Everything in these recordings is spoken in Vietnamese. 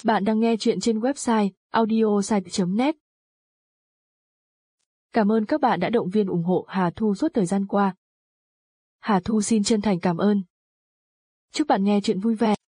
Bạn đang nghe chuyện trên website audiosite.net. Cảm ơn các bạn đã động viên ủng hộ Hà Thu suốt thời gian qua. Hà Thu xin chân thành cảm ơn. Chúc bạn nghe chuyện vui vẻ.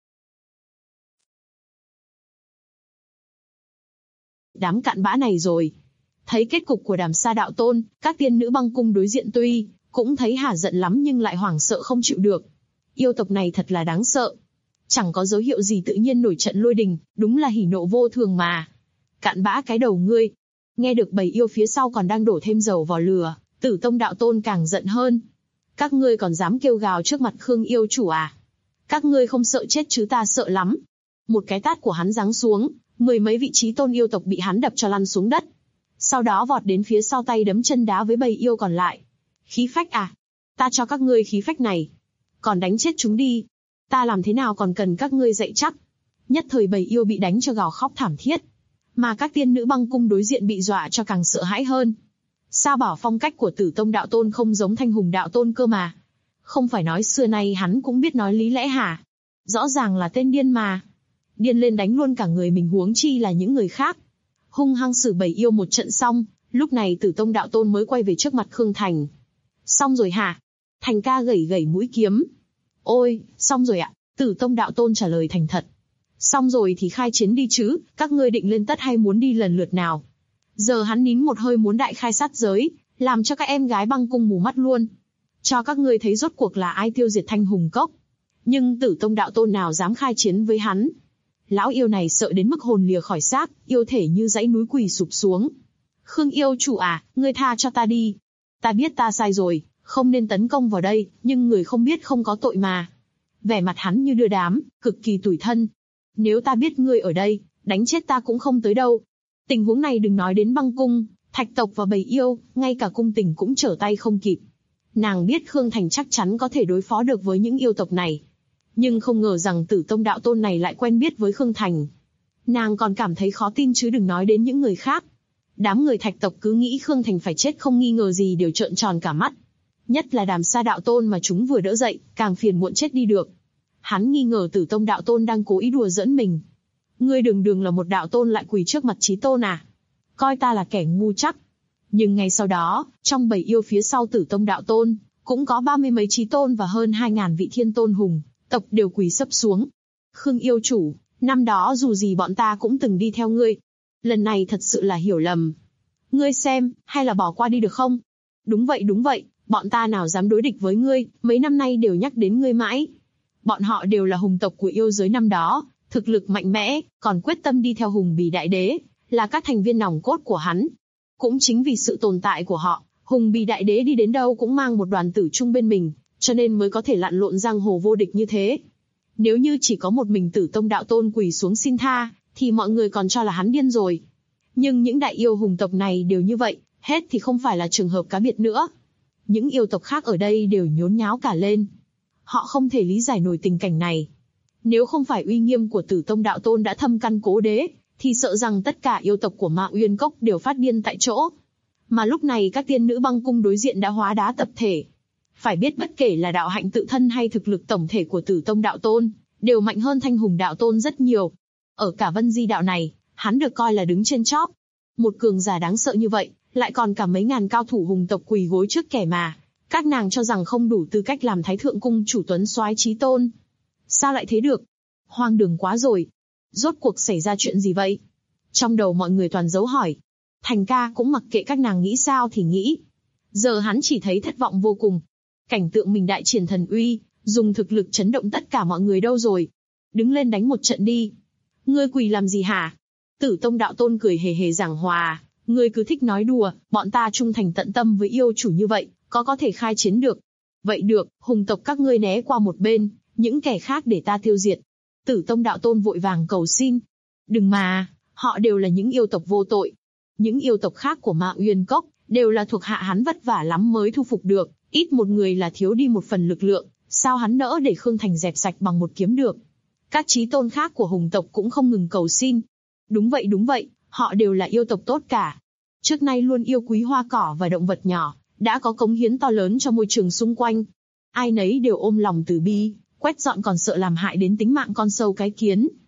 Đám cặn bã này rồi. Thấy kết cục của Đàm Sa đạo tôn, các tiên nữ băng cung đối diện tuy cũng thấy Hà giận lắm nhưng lại hoảng sợ không chịu được. Yêu tộc này thật là đáng sợ. Chẳng có dấu hiệu gì tự nhiên nổi trận lôi đình, đúng là hỉ nộ vô thường mà. Cặn bã cái đầu ngươi. Nghe được bầy yêu phía sau còn đang đổ thêm dầu vào lửa, Tử Tông đạo tôn càng giận hơn. Các ngươi còn dám kêu gào trước mặt Khương yêu chủ à? Các ngươi không sợ chết chứ ta sợ lắm. Một cái tát của hắn giáng xuống, 10 mấy vị trí tôn yêu tộc bị hắn đập cho lăn xuống đất. Sau đó vọt đến phía sau tay đấm chân đá với bầy yêu còn lại. Khí phách à? Ta cho các ngươi khí phách này. Còn đánh chết chúng đi. Ta làm thế nào còn cần các ngươi dạy chắc. Nhất thời bầy yêu bị đánh cho gào khóc thảm thiết. Mà các tiên nữ băng cung đối diện bị dọa cho càng sợ hãi hơn. Sao bảo phong cách của Tử Tông đạo tôn không giống Thanh Hùng đạo tôn cơ mà. Không phải nói xưa nay hắn cũng biết nói lý lẽ hả? Rõ ràng là tên điên mà. Điên lên đánh luôn cả người mình huống chi là những người khác. Hung hăng xử bầy yêu một trận xong, lúc này Tử Tông đạo tôn mới quay về trước mặt Khương Thành. Xong rồi hả? Thành ca gẩy gẩy mũi kiếm. Ôi, xong rồi ạ, Tử Tông đạo tôn trả lời thành thật. Xong rồi thì khai chiến đi chứ, các ngươi định lên tất hay muốn đi lần lượt nào? Giờ hắn nín một hơi muốn đại khai sát giới, làm cho các em gái băng cung mù mắt luôn. Cho các ngươi thấy rốt cuộc là ai tiêu diệt Thanh Hùng Cốc. Nhưng Tử Tông đạo tôn nào dám khai chiến với hắn. Lão yêu này sợ đến mức hồn lìa khỏi xác, yêu thể như dãy núi quỳ sụp xuống. Khương yêu chủ à, ngươi tha cho ta đi. Ta biết ta sai rồi, không nên tấn công vào đây, nhưng người không biết không có tội mà. Vẻ mặt hắn như đưa đám, cực kỳ tủi thân. Nếu ta biết ngươi ở đây, đánh chết ta cũng không tới đâu. Tình huống này đừng nói đến băng cung, thạch tộc và bầy yêu, ngay cả cung tình cũng trở tay không kịp. Nàng biết Khương Thành chắc chắn có thể đối phó được với những yêu tộc này. Nhưng không ngờ rằng Tử Tông đạo tôn này lại quen biết với Khương Thành. Nàng còn cảm thấy khó tin chứ đừng nói đến những người khác. Đám người thạch tộc cứ nghĩ Khương Thành phải chết không nghi ngờ gì đều trợn tròn cả mắt. Nhất là Đàm Sa đạo tôn mà chúng vừa đỡ dậy, càng phiền muộn chết đi được. Hắn nghi ngờ Tử Tông đạo tôn đang cố ý đùa giỡn mình. Ngươi đường là một đạo tôn lại quỳ trước mặt chí tôn à? Coi ta là kẻ ngu chắc. Nhưng ngay sau đó, trong bầy yêu phía sau Tử Tông đạo tôn, cũng có 30 mấy chí tôn và hơn 2.000 vị thiên tôn hùng tộc đều quỳ sấp xuống. Khương yêu chủ, năm đó dù gì bọn ta cũng từng đi theo ngươi. Lần này thật sự là hiểu lầm. Ngươi xem, hay là bỏ qua đi được không? Đúng vậy, bọn ta nào dám đối địch với ngươi, mấy năm nay đều nhắc đến ngươi mãi. Bọn họ đều là hùng tộc của yêu giới năm đó, thực lực mạnh mẽ, còn quyết tâm đi theo Hùng Bì Đại Đế, là các thành viên nòng cốt của hắn. Cũng chính vì sự tồn tại của họ, Hùng Bì Đại Đế đi đến đâu cũng mang một đoàn tử chung bên mình, cho nên mới có thể lặn lộn giang hồ vô địch như thế. Nếu như chỉ có một mình Tử Tông đạo tôn quỳ xuống xin tha, thì mọi người còn cho là hắn điên rồi. Nhưng những đại yêu hùng tộc này đều như vậy, hết thì không phải là trường hợp cá biệt nữa. Những yêu tộc khác ở đây đều nhốn nháo cả lên. Họ không thể lý giải nổi tình cảnh này. Nếu không phải uy nghiêm của Tử Tông đạo tôn đã thâm căn cố đế, thì sợ rằng tất cả yêu tộc của Ma Uyên Cốc đều phát điên tại chỗ. Mà lúc này các tiên nữ băng cung đối diện đã hóa đá tập thể. Phải biết bất kể là đạo hạnh tự thân hay thực lực tổng thể của Tử Tông đạo tôn, đều mạnh hơn Thanh Hùng đạo tôn rất nhiều. Ở cả Vân Di đạo này, hắn được coi là đứng trên chóp. Một cường giả đáng sợ như vậy, lại còn cả mấy ngàn cao thủ hùng tộc quỳ gối trước kẻ mà. Các nàng cho rằng không đủ tư cách làm Thái Thượng Cung chủ tuấn soái chí tôn. Sao lại thế được? Hoang đường quá rồi. Rốt cuộc xảy ra chuyện gì vậy? Trong đầu mọi người toàn dấu hỏi. Thành ca cũng mặc kệ các nàng nghĩ sao thì nghĩ. Giờ hắn chỉ thấy thất vọng vô cùng. Cảnh tượng mình đại triển thần uy, dùng thực lực chấn động tất cả mọi người đâu rồi? Đứng lên đánh một trận đi. Ngươi quỳ làm gì hả? Tử Tông đạo tôn cười hề hề giảng hòa. Ngươi cứ thích nói đùa, bọn ta trung thành tận tâm với yêu chủ như vậy, có thể khai chiến được. Vậy được, hùng tộc các ngươi né qua một bên, những kẻ khác để ta tiêu diệt. Tử Tông đạo tôn vội vàng cầu xin. Đừng mà, họ đều là những yêu tộc vô tội. Những yêu tộc khác của Ma Uyên Cốc, đều là thuộc hạ hắn vất vả lắm mới thu phục được, ít một người là thiếu đi một phần lực lượng, sao hắn nỡ để Khương Thành dẹp sạch bằng một kiếm được. Các chí tôn khác của hùng tộc cũng không ngừng cầu xin. Đúng vậy, họ đều là yêu tộc tốt cả. Trước nay luôn yêu quý hoa cỏ và động vật nhỏ, đã có cống hiến to lớn cho môi trường xung quanh. Ai nấy đều ôm lòng từ bi, quét dọn còn sợ làm hại đến tính mạng con sâu cái kiến.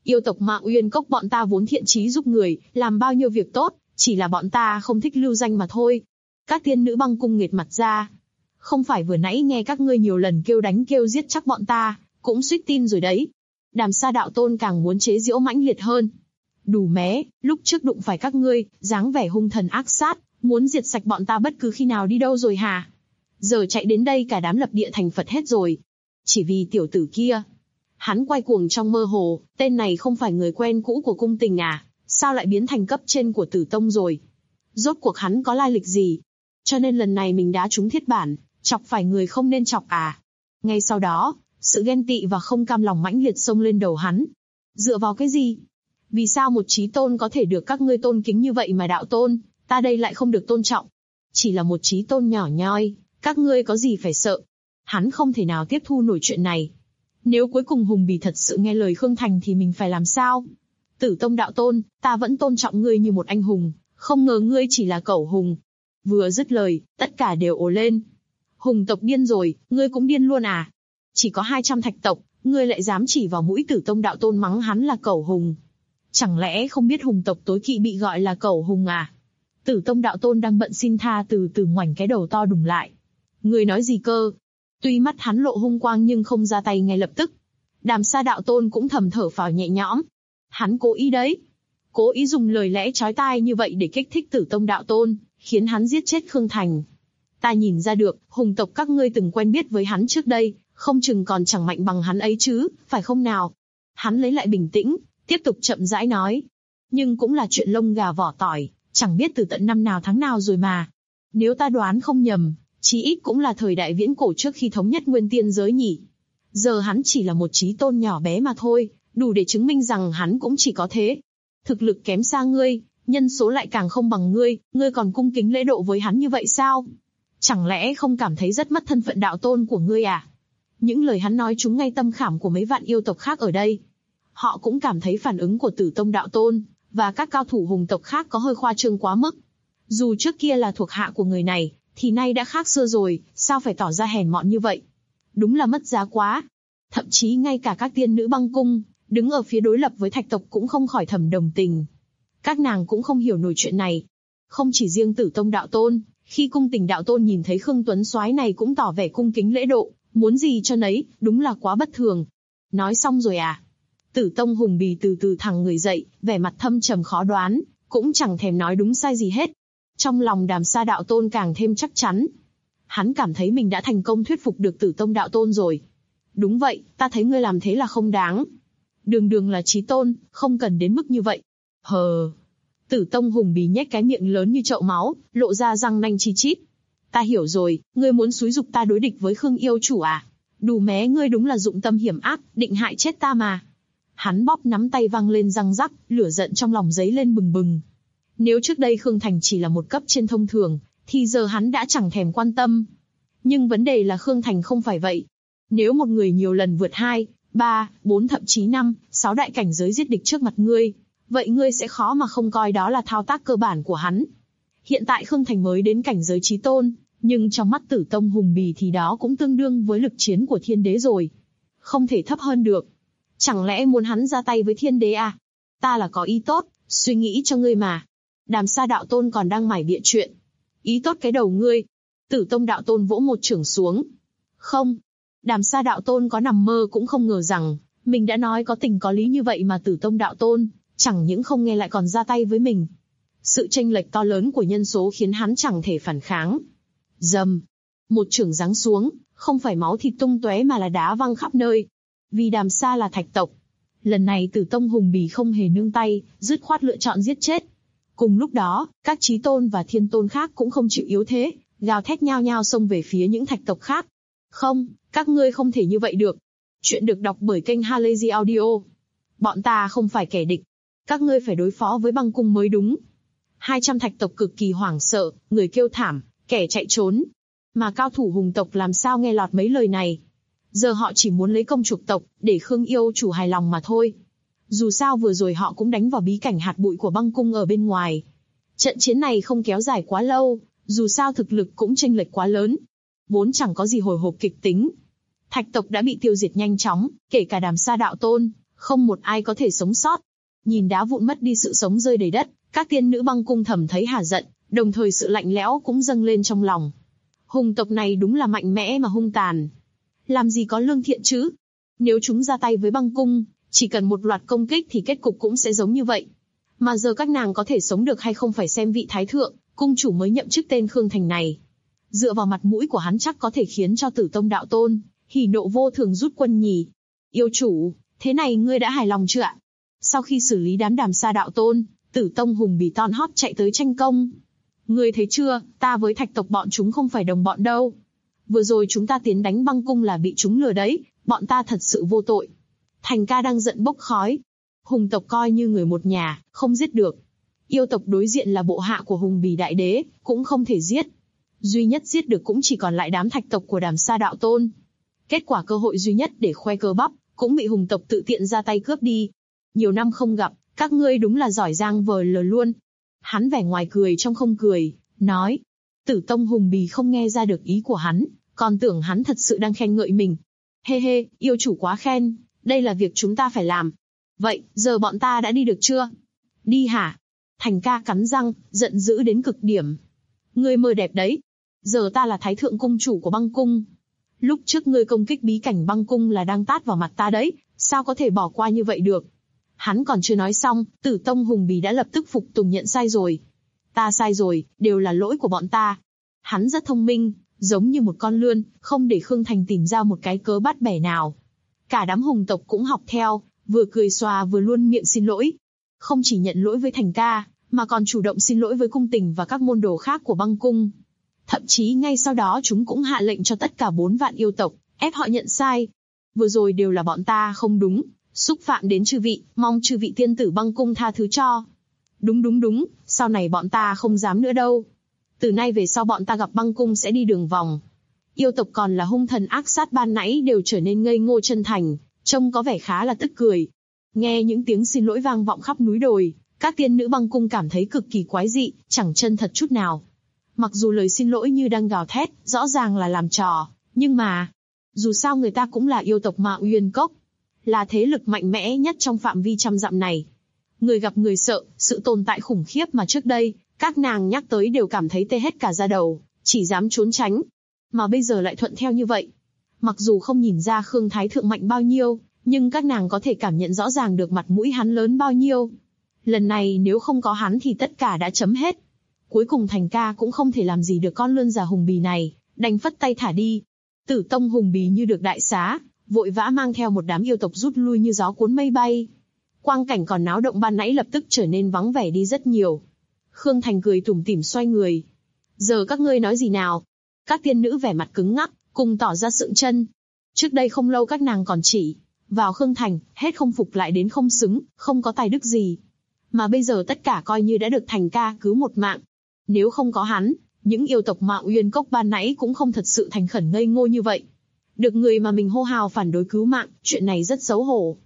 Yêu tộc Ma Uyên Cốc bọn ta vốn thiện chí giúp người, làm bao nhiêu việc tốt, chỉ là bọn ta không thích lưu danh mà thôi. Các tiên nữ băng cung nghệt mặt ra. Không phải vừa nãy nghe các ngươi nhiều lần kêu đánh kêu giết chắc bọn ta, cũng suýt tin rồi đấy. Đàm Sa đạo tôn càng muốn chế giễu mãnh liệt hơn. Đủ mé, lúc trước đụng phải các ngươi, dáng vẻ hung thần ác sát, muốn diệt sạch bọn ta bất cứ khi nào đi đâu rồi hả? Giờ chạy đến đây cả đám lập địa thành Phật hết rồi. Chỉ vì tiểu tử kia. Hắn quay cuồng trong mơ hồ, tên này không phải người quen cũ của cung tình à, sao lại biến thành cấp trên của Tử Tông rồi? Rốt cuộc hắn có lai lịch gì? Cho nên lần này mình đá trúng thiết bản, chọc phải người không nên chọc à? Ngay sau đó, sự ghen tị và không cam lòng mãnh liệt xông lên đầu hắn. Dựa vào cái gì? Vì sao một chí tôn có thể được các ngươi tôn kính như vậy mà đạo tôn, ta đây lại không được tôn trọng? Chỉ là một chí tôn nhỏ nhoi, các ngươi có gì phải sợ? Hắn không thể nào tiếp thu nổi chuyện này. Nếu cuối cùng Hùng Bì thật sự nghe lời Khương Thành thì mình phải làm sao? Tử Tông đạo tôn, ta vẫn tôn trọng ngươi như một anh hùng, không ngờ ngươi chỉ là cẩu hùng. Vừa dứt lời, tất cả đều ồ lên. Hùng tộc điên rồi, ngươi cũng điên luôn à? Chỉ có 200 thạch tộc, ngươi lại dám chỉ vào mũi Tử Tông đạo tôn mắng hắn là cẩu hùng. Chẳng lẽ không biết hùng tộc tối kỵ bị gọi là cẩu hùng à? Tử Tông đạo tôn đang bận xin tha từ từ ngoảnh cái đầu to đùng lại. Ngươi nói gì cơ? Tuy mắt hắn lộ hung quang nhưng không ra tay ngay lập tức. Đàm Sa đạo tôn cũng thầm thở phào nhẹ nhõm. Hắn cố ý đấy. Cố ý dùng lời lẽ chói tai như vậy để kích thích Tử Tông đạo tôn, khiến hắn giết chết Khương Thành. Ta nhìn ra được, hùng tộc các ngươi từng quen biết với hắn trước đây, không chừng còn chẳng mạnh bằng hắn ấy chứ, phải không nào? Hắn lấy lại bình tĩnh, tiếp tục chậm rãi nói. Nhưng cũng là chuyện lông gà vỏ tỏi, chẳng biết từ tận năm nào tháng nào rồi mà. Nếu ta đoán không nhầm, chí ít cũng là thời đại viễn cổ trước khi thống nhất nguyên tiên giới nhỉ. Giờ hắn chỉ là một chí tôn nhỏ bé mà thôi, đủ để chứng minh rằng hắn cũng chỉ có thế. Thực lực kém xa ngươi, nhân số lại càng không bằng ngươi còn cung kính lễ độ với hắn như vậy sao? Chẳng lẽ không cảm thấy rất mất thân phận đạo tôn của ngươi à? Những lời hắn nói trúng ngay tâm khảm của mấy vạn yêu tộc khác ở đây. Họ cũng cảm thấy phản ứng của Tử Tông đạo tôn, và các cao thủ hùng tộc khác có hơi khoa trương quá mức. Dù trước kia là thuộc hạ của người này, thì nay đã khác xưa rồi, sao phải tỏ ra hèn mọn như vậy? Đúng là mất giá quá. Thậm chí ngay cả các tiên nữ băng cung, đứng ở phía đối lập với thạch tộc cũng không khỏi thầm đồng tình. Các nàng cũng không hiểu nổi chuyện này. Không chỉ riêng Tử Tông đạo tôn, khi cung tình đạo tôn nhìn thấy Khương Tuấn soái này cũng tỏ vẻ cung kính lễ độ, muốn gì cho nấy, đúng là quá bất thường. Nói xong rồi à? Tử Tông Hùng Bì từ từ thẳng người dậy, vẻ mặt thâm trầm khó đoán, cũng chẳng thèm nói đúng sai gì hết. Trong lòng Đàm Sa đạo tôn càng thêm chắc chắn. Hắn cảm thấy mình đã thành công thuyết phục được Tử Tông đạo tôn rồi. Đúng vậy, ta thấy ngươi làm thế là không đáng. Đường đường là chí tôn, không cần đến mức như vậy. Hờ. Tử Tông Hùng Bì nhếch cái miệng lớn như chậu máu, lộ ra răng nanh chi chít. Ta hiểu rồi, ngươi muốn xúi giục ta đối địch với Khương yêu chủ à? Đủ mé ngươi đúng là dụng tâm hiểm ác, định hại chết ta mà. Hắn bóp nắm tay văng lên răng rắc, lửa giận trong lòng dấy lên bừng bừng. Nếu trước đây Khương Thành chỉ là một cấp trên thông thường, thì giờ hắn đã chẳng thèm quan tâm. Nhưng vấn đề là Khương Thành không phải vậy. Nếu một người nhiều lần vượt 2, 3, 4 thậm chí 5, 6 đại cảnh giới giết địch trước mặt ngươi, vậy ngươi sẽ khó mà không coi đó là thao tác cơ bản của hắn. Hiện tại Khương Thành mới đến cảnh giới chí tôn, nhưng trong mắt Tử Tông Hùng Bì thì đó cũng tương đương với lực chiến của thiên đế rồi. Không thể thấp hơn được. Chẳng lẽ muốn hắn ra tay với thiên đế à? Ta là có ý tốt, suy nghĩ cho ngươi mà. Đàm Sa đạo tôn còn đang mải bịa chuyện. Ý tốt cái đầu ngươi. Tử Tông đạo tôn vỗ một chưởng xuống. Không. Đàm Sa đạo tôn có nằm mơ cũng không ngờ rằng, mình đã nói có tình có lý như vậy mà Tử Tông đạo tôn, chẳng những không nghe lại còn ra tay với mình. Sự chênh lệch to lớn của nhân số khiến hắn chẳng thể phản kháng. Dầm. Một chưởng giáng xuống, không phải máu thịt tung tóe mà là đá văng khắp nơi. Vì Đàm Sa là thạch tộc. Lần này Tử Tông Hùng Bì không hề nương tay, dứt khoát lựa chọn giết chết. Cùng lúc đó, các chí tôn và thiên tôn khác cũng không chịu yếu thế, gào thét nhao nhao xông về phía những thạch tộc khác. Không, các ngươi không thể như vậy được. Chuyện được đọc bởi kênh Halazy Audio. Bọn ta không phải kẻ địch. Các ngươi phải đối phó với băng cung mới đúng. 200 thạch tộc cực kỳ hoảng sợ, người kêu thảm, kẻ chạy trốn. Mà cao thủ hùng tộc làm sao nghe lọt mấy lời này. Giờ họ chỉ muốn lấy công chuộc tộc, để Khương yêu chủ hài lòng mà thôi. Dù sao vừa rồi họ cũng đánh vào bí cảnh hạt bụi của băng cung ở bên ngoài. Trận chiến này không kéo dài quá lâu, dù sao thực lực cũng chênh lệch quá lớn. Vốn chẳng có gì hồi hộp kịch tính. Thạch tộc đã bị tiêu diệt nhanh chóng, kể cả Đàm Sa đạo tôn, Không một ai có thể sống sót. Nhìn đá vụn mất đi sự sống rơi đầy đất, các tiên nữ băng cung thầm thấy hả giận, đồng thời sự lạnh lẽo cũng dâng lên trong lòng. Hùng tộc này đúng là mạnh mẽ mà hung tàn. Làm gì có lương thiện chứ? Nếu chúng ra tay với băng cung, chỉ cần một loạt công kích thì kết cục cũng sẽ giống như vậy. Mà giờ các nàng có thể sống được hay không phải xem vị thái thượng, cung chủ mới nhậm chức tên Khương Thành này. Dựa vào mặt mũi của hắn chắc có thể khiến cho Tử Tông đạo tôn hỉ nộ vô thường rút quân nhỉ. Yêu chủ, thế này ngươi đã hài lòng chưa ạ? Sau khi xử lý đám Đàm Sa đạo tôn, Tử Tông hùng bỉ ton hót chạy tới tranh công. Ngươi thấy chưa, ta với Thạch tộc bọn chúng không phải đồng bọn đâu. Vừa rồi chúng ta tiến đánh băng cung là bị chúng lừa đấy, bọn ta thật sự vô tội. Thành ca đang giận bốc khói. Hùng tộc coi như người một nhà, không giết được. Yêu tộc đối diện là bộ hạ của Hùng Bì đại đế, cũng không thể giết. Duy nhất giết được cũng chỉ còn lại đám Thạch tộc của Đàm Sa đạo tôn. Kết quả cơ hội duy nhất để khoe cơ bắp, cũng bị Hùng tộc tự tiện ra tay cướp đi. Nhiều năm không gặp, các ngươi đúng là giỏi giang vờ lờ luôn. Hắn vẻ ngoài cười trong không cười, nói. Tử Tông Hùng Bì không nghe ra được ý của hắn, còn tưởng hắn thật sự đang khen ngợi mình. Hê hê, yêu chủ quá khen, đây là việc chúng ta phải làm. Vậy, giờ bọn ta đã đi được chưa? Đi hả? Thành ca cắn răng, giận dữ đến cực điểm. Ngươi mơ đẹp đấy. Giờ ta là thái thượng cung chủ của băng cung. Lúc trước ngươi công kích bí cảnh băng cung là đang tát vào mặt ta đấy, sao có thể bỏ qua như vậy được? Hắn còn chưa nói xong, Tử Tông Hùng Bì đã lập tức phục tùng nhận sai rồi. Ta sai rồi, đều là lỗi của bọn ta. Hắn rất thông minh, giống như một con lươn, không để Khương Thành tìm ra một cái cớ bắt bẻ nào. Cả đám hùng tộc cũng học theo, vừa cười xòa vừa luôn miệng xin lỗi. Không chỉ nhận lỗi với Thành ca, mà còn chủ động xin lỗi với cung tình và các môn đồ khác của băng cung. Thậm chí ngay sau đó chúng cũng hạ lệnh cho tất cả 4 vạn yêu tộc, ép họ nhận sai. Vừa rồi đều là bọn ta không đúng, xúc phạm đến chư vị, mong chư vị tiên tử băng cung tha thứ cho. Đúng, sau này bọn ta không dám nữa đâu. Từ nay về sau bọn ta gặp băng cung sẽ đi đường vòng. Yêu tộc còn là hung thần ác sát ban nãy đều trở nên ngây ngô chân thành, trông có vẻ khá là tức cười. Nghe những tiếng xin lỗi vang vọng khắp núi đồi, các tiên nữ băng cung cảm thấy cực kỳ quái dị, chẳng chân thật chút nào. Mặc dù lời xin lỗi như đang gào thét, rõ ràng là làm trò, nhưng mà, dù sao người ta cũng là yêu tộc Mạo Uyên Cốc, là thế lực mạnh mẽ nhất trong phạm vi trăm dặm này. Người gặp người sợ, sự tồn tại khủng khiếp mà trước đây, các nàng nhắc tới đều cảm thấy tê hết cả da đầu, chỉ dám trốn tránh. Mà bây giờ lại thuận theo như vậy. Mặc dù không nhìn ra Khương Thái Thượng mạnh bao nhiêu, nhưng các nàng có thể cảm nhận rõ ràng được mặt mũi hắn lớn bao nhiêu. Lần này nếu không có hắn thì tất cả đã chấm hết. Cuối cùng Thành ca cũng không thể làm gì được con lươn già Hùng Bì này, đành phất tay thả đi. Tử Tông Hùng Bì như được đại xá, vội vã mang theo một đám yêu tộc rút lui như gió cuốn mây bay. Quang cảnh còn náo động ban nãy lập tức trở nên vắng vẻ đi rất nhiều. Khương Thành cười tủm tỉm xoay người. Giờ các ngươi nói gì nào? Các tiên nữ vẻ mặt cứng ngắc, cùng tỏ ra sượng chân. Trước đây không lâu các nàng còn chỉ vào Khương Thành, hết không phục lại đến không xứng, không có tài đức gì. Mà bây giờ tất cả coi như đã được Thành ca cứu một mạng. Nếu không có hắn, những yêu tộc Mạo Uyên Cốc ban nãy cũng không thật sự thành khẩn ngây ngô như vậy. Được người mà mình hô hào phản đối cứu mạng, chuyện này rất xấu hổ.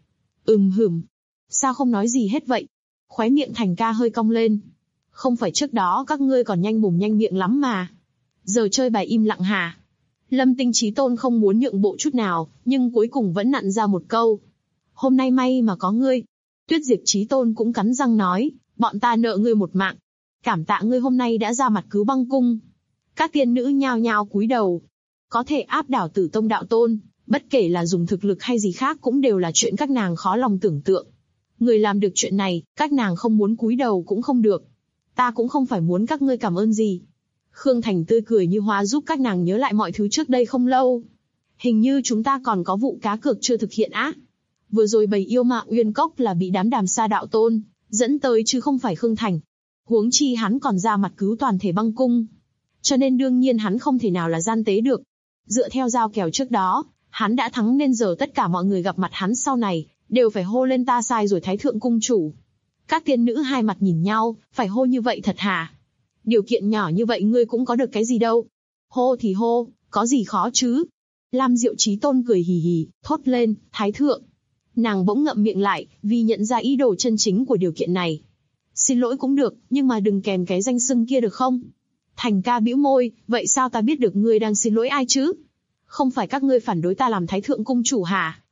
Sao không nói gì hết vậy? Khóe miệng Thành ca hơi cong lên. Không phải trước đó các ngươi còn nhanh mồm nhanh miệng lắm mà. Giờ chơi bài im lặng hả? Lâm Tinh Chí Tôn không muốn nhượng bộ chút nào, nhưng cuối cùng vẫn nặn ra một câu. Hôm nay may mà có ngươi. Tuyết Diệp Chí Tôn cũng cắn răng nói, bọn ta nợ ngươi một mạng. Cảm tạ ngươi hôm nay đã ra mặt cứu băng cung. Các tiên nữ nhao nhao cúi đầu. Có thể áp đảo Tử Tông đạo tôn, bất kể là dùng thực lực hay gì khác cũng đều là chuyện các nàng khó lòng tưởng tượng. Người làm được chuyện này, các nàng không muốn cúi đầu cũng không được. Ta cũng không phải muốn các ngươi cảm ơn gì. Khương Thành tươi cười như hoa giúp các nàng nhớ lại mọi thứ trước đây không lâu. Hình như chúng ta còn có vụ cá cược chưa thực hiện á. Vừa rồi bầy yêu Mạo Uyên Cốc là bị đám Đàm Sa đạo tôn dẫn tới chứ không phải Khương Thành. Huống chi hắn còn ra mặt cứu toàn thể băng cung. Cho nên đương nhiên hắn không thể nào là gian tế được. Dựa theo giao kèo trước đó, hắn đã thắng nên giờ tất cả mọi người gặp mặt hắn sau này, đều phải hô lên ta sai rồi Thái Thượng Cung Chủ. Các tiên nữ hai mặt nhìn nhau, phải hô như vậy thật hả? Điều kiện nhỏ như vậy ngươi cũng có được cái gì đâu. Hô thì hô, có gì khó chứ? Lam Diệu Chí Tôn cười hì hì, thốt lên, Thái Thượng. Nàng bỗng ngậm miệng lại, vì nhận ra ý đồ chân chính của điều kiện này. Xin lỗi cũng được, nhưng mà đừng kèm cái danh xưng kia được không? Thành ca bĩu môi, vậy sao ta biết được ngươi đang xin lỗi ai chứ? Không phải các ngươi phản đối ta làm Thái Thượng Cung Chủ hả?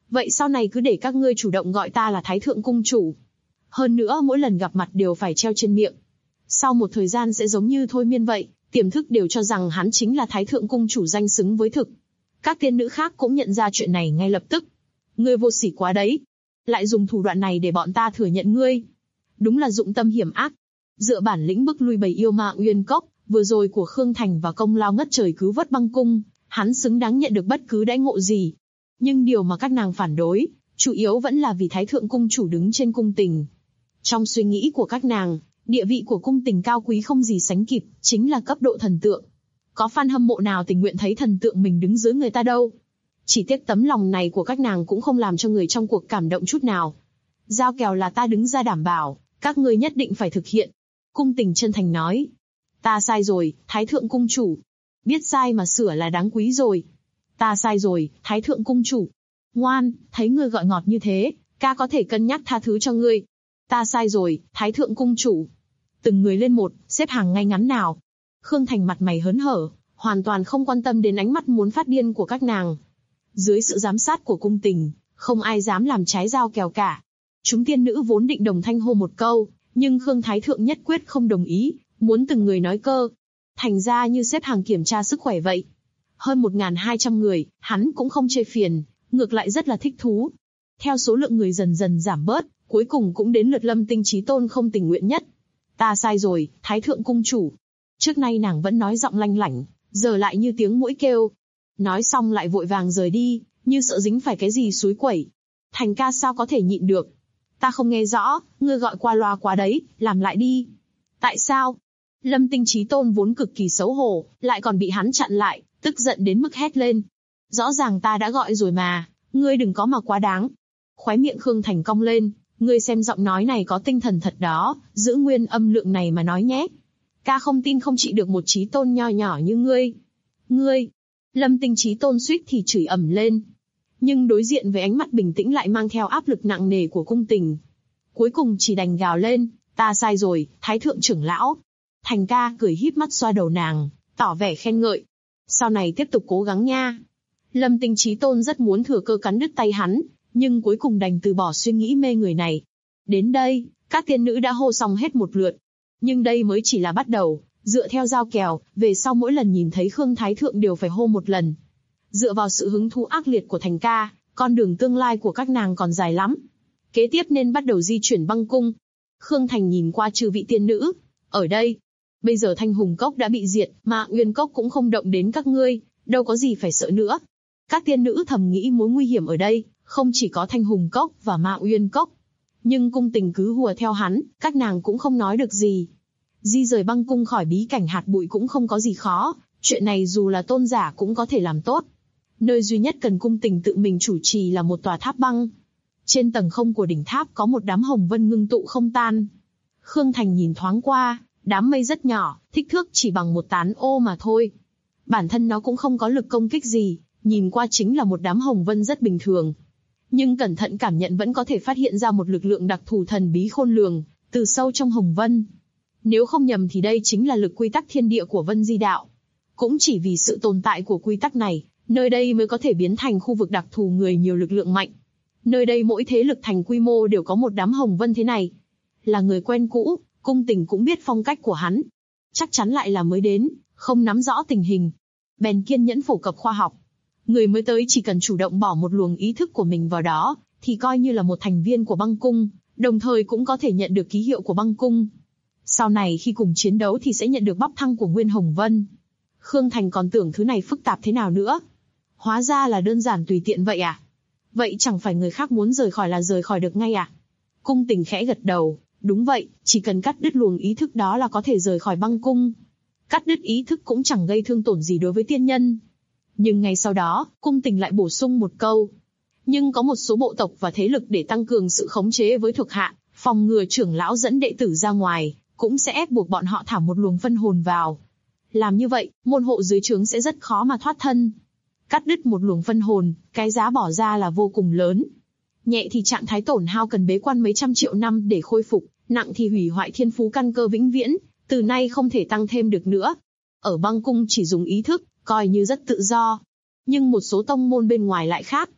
Vậy sau này cứ để các ngươi chủ động gọi ta là Thái Thượng Cung Chủ. Hơn nữa mỗi lần gặp mặt đều phải treo trên miệng. Sau một thời gian sẽ giống như thôi miên vậy, tiềm thức đều cho rằng hắn chính là Thái Thượng Cung Chủ danh xứng với thực. Các tiên nữ khác cũng nhận ra chuyện này ngay lập tức. Ngươi vô sỉ quá đấy. Lại dùng thủ đoạn này để bọn ta thừa nhận ngươi. Đúng là dụng tâm hiểm ác. Dựa bản lĩnh bức lui bầy yêu ma Uyên Cốc, vừa rồi của Khương Thành và công lao ngất trời cứu vớt băng cung, hắn xứng đáng nhận được bất cứ đãi ngộ gì. Nhưng điều mà các nàng phản đối, chủ yếu vẫn là vì Thái Thượng Cung Chủ đứng trên cung tình. Trong suy nghĩ của các nàng, địa vị của cung tình cao quý không gì sánh kịp, chính là cấp độ thần tượng. Có fan hâm mộ nào tình nguyện thấy thần tượng mình đứng dưới người ta đâu. Chỉ tiếc tấm lòng này của các nàng cũng không làm cho người trong cuộc cảm động chút nào. Giao kèo là ta đứng ra đảm bảo, các ngươi nhất định phải thực hiện. Cung tình chân thành nói. Ta sai rồi, Thái Thượng Cung Chủ. Biết sai mà sửa là đáng quý rồi. Ta sai rồi, Thái Thượng Cung Chủ. Ngoan, thấy ngươi gọi ngọt như thế, ca có thể cân nhắc tha thứ cho ngươi. Ta sai rồi, Thái Thượng Cung Chủ. Từng người lên một, xếp hàng ngay ngắn nào. Khương Thành mặt mày hớn hở, hoàn toàn không quan tâm đến ánh mắt muốn phát điên của các nàng. Dưới sự giám sát của cung tình, không ai dám làm trái giao kèo cả. Chúng tiên nữ vốn định đồng thanh hô một câu, nhưng Khương Thái Thượng nhất quyết không đồng ý, muốn từng người nói cơ. Thành ra như xếp hàng kiểm tra sức khỏe vậy. Hơn 1.200 người, hắn cũng không chê phiền, ngược lại rất là thích thú. Theo số lượng người dần dần giảm bớt, cuối cùng cũng đến lượt Lâm Tinh Chí Tôn không tình nguyện nhất. Ta sai rồi, Thái Thượng Cung Chủ. Trước nay nàng vẫn nói giọng lanh lảnh, giờ lại như tiếng muỗi kêu. Nói xong lại vội vàng rời đi, như sợ dính phải cái gì xúi quẩy. Thành ca sao có thể nhịn được? Ta không nghe rõ, ngươi gọi qua loa quá đấy, làm lại đi. Tại sao? Lâm Tinh Chí Tôn vốn cực kỳ xấu hổ, lại còn bị hắn chặn lại, tức giận đến mức hét lên. Rõ ràng ta đã gọi rồi mà, ngươi đừng có mà quá đáng. Khóe miệng Khương Thành cong lên, ngươi xem giọng nói này có tinh thần thật đó, giữ nguyên âm lượng này mà nói nhé. Ca không tin không trị được một Chí Tôn nho nhỏ như ngươi. Ngươi! Lâm Tinh Chí Tôn suýt thì chửi ầm lên. Nhưng đối diện với ánh mắt bình tĩnh lại mang theo áp lực nặng nề của cung tình. Cuối cùng chỉ đành gào lên, ta sai rồi, Thái Thượng trưởng lão. Thành ca cười híp mắt xoa đầu nàng, tỏ vẻ khen ngợi. Sau này tiếp tục cố gắng nha. Lâm Tinh Chí Tôn rất muốn thừa cơ cắn đứt tay hắn, nhưng cuối cùng đành từ bỏ suy nghĩ mê người này. Đến đây, các tiên nữ đã hô xong hết một lượt. Nhưng đây mới chỉ là bắt đầu, dựa theo giao kèo, về sau mỗi lần nhìn thấy Khương Thái Thượng đều phải hô một lần. Dựa vào sự hứng thú ác liệt của Thành ca, con đường tương lai của các nàng còn dài lắm. Kế tiếp nên bắt đầu di chuyển băng cung. Khương Thành nhìn qua chư vị tiên nữ. Ở đây, bây giờ Thanh Hùng Cốc đã bị diệt, mà Uyên Cốc cũng không động đến các ngươi, đâu có gì phải sợ nữa. Các tiên nữ thầm nghĩ mối nguy hiểm ở đây, không chỉ có Thanh Hùng Cốc và Ma Uyên Cốc. Nhưng cung tình cứ hùa theo hắn, các nàng cũng không nói được gì. Di rời băng cung khỏi bí cảnh hạt bụi cũng không có gì khó, chuyện này dù là tôn giả cũng có thể làm tốt. Nơi duy nhất cần cung tình tự mình chủ trì là một tòa tháp băng. Trên tầng không của đỉnh tháp có một đám hồng vân ngưng tụ không tan. Khương Thành nhìn thoáng qua, đám mây rất nhỏ, kích thước chỉ bằng một tán ô mà thôi. Bản thân nó cũng không có lực công kích gì, nhìn qua chính là một đám hồng vân rất bình thường. Nhưng cẩn thận cảm nhận vẫn có thể phát hiện ra một lực lượng đặc thù thần bí khôn lường, từ sâu trong hồng vân. Nếu không nhầm thì đây chính là lực quy tắc thiên địa của Vân Di Đạo. Cũng chỉ vì sự tồn tại của quy tắc này, nơi đây mới có thể biến thành khu vực đặc thù người nhiều lực lượng mạnh. Nơi đây mỗi thế lực thành quy mô đều có một đám hồng vân thế này. Là người quen cũ, cung tình cũng biết phong cách của hắn. Chắc chắn lại là mới đến, không nắm rõ tình hình. Bèn kiên nhẫn phổ cập khoa học. Người mới tới chỉ cần chủ động bỏ một luồng ý thức của mình vào đó, thì coi như là một thành viên của băng cung, đồng thời cũng có thể nhận được ký hiệu của băng cung. Sau này khi cùng chiến đấu thì sẽ nhận được bắp thăng của Nguyên Hồng Vân. Khương Thành còn tưởng thứ này phức tạp thế nào nữa. Hóa ra là đơn giản tùy tiện vậy à? Vậy chẳng phải người khác muốn rời khỏi là rời khỏi được ngay à? Cung tình khẽ gật đầu, đúng vậy, chỉ cần cắt đứt luồng ý thức đó là có thể rời khỏi băng cung. Cắt đứt ý thức cũng chẳng gây thương tổn gì đối với tiên nhân. Nhưng ngay sau đó, cung tình lại bổ sung một câu. Nhưng có một số bộ tộc và thế lực để tăng cường sự khống chế với thuộc hạ, phòng ngừa trưởng lão dẫn đệ tử ra ngoài, cũng sẽ ép buộc bọn họ thả một luồng phân hồn vào. Làm như vậy, môn hộ dưới trướng sẽ rất khó mà thoát thân. Cắt đứt một luồng phân hồn, cái giá bỏ ra là vô cùng lớn. Nhẹ thì trạng thái tổn hao cần bế quan mấy trăm triệu năm để khôi phục, nặng thì hủy hoại thiên phú căn cơ vĩnh viễn, từ nay không thể tăng thêm được nữa. Ở băng cung chỉ dùng ý thức, coi như rất tự do. Nhưng một số tông môn bên ngoài lại khác.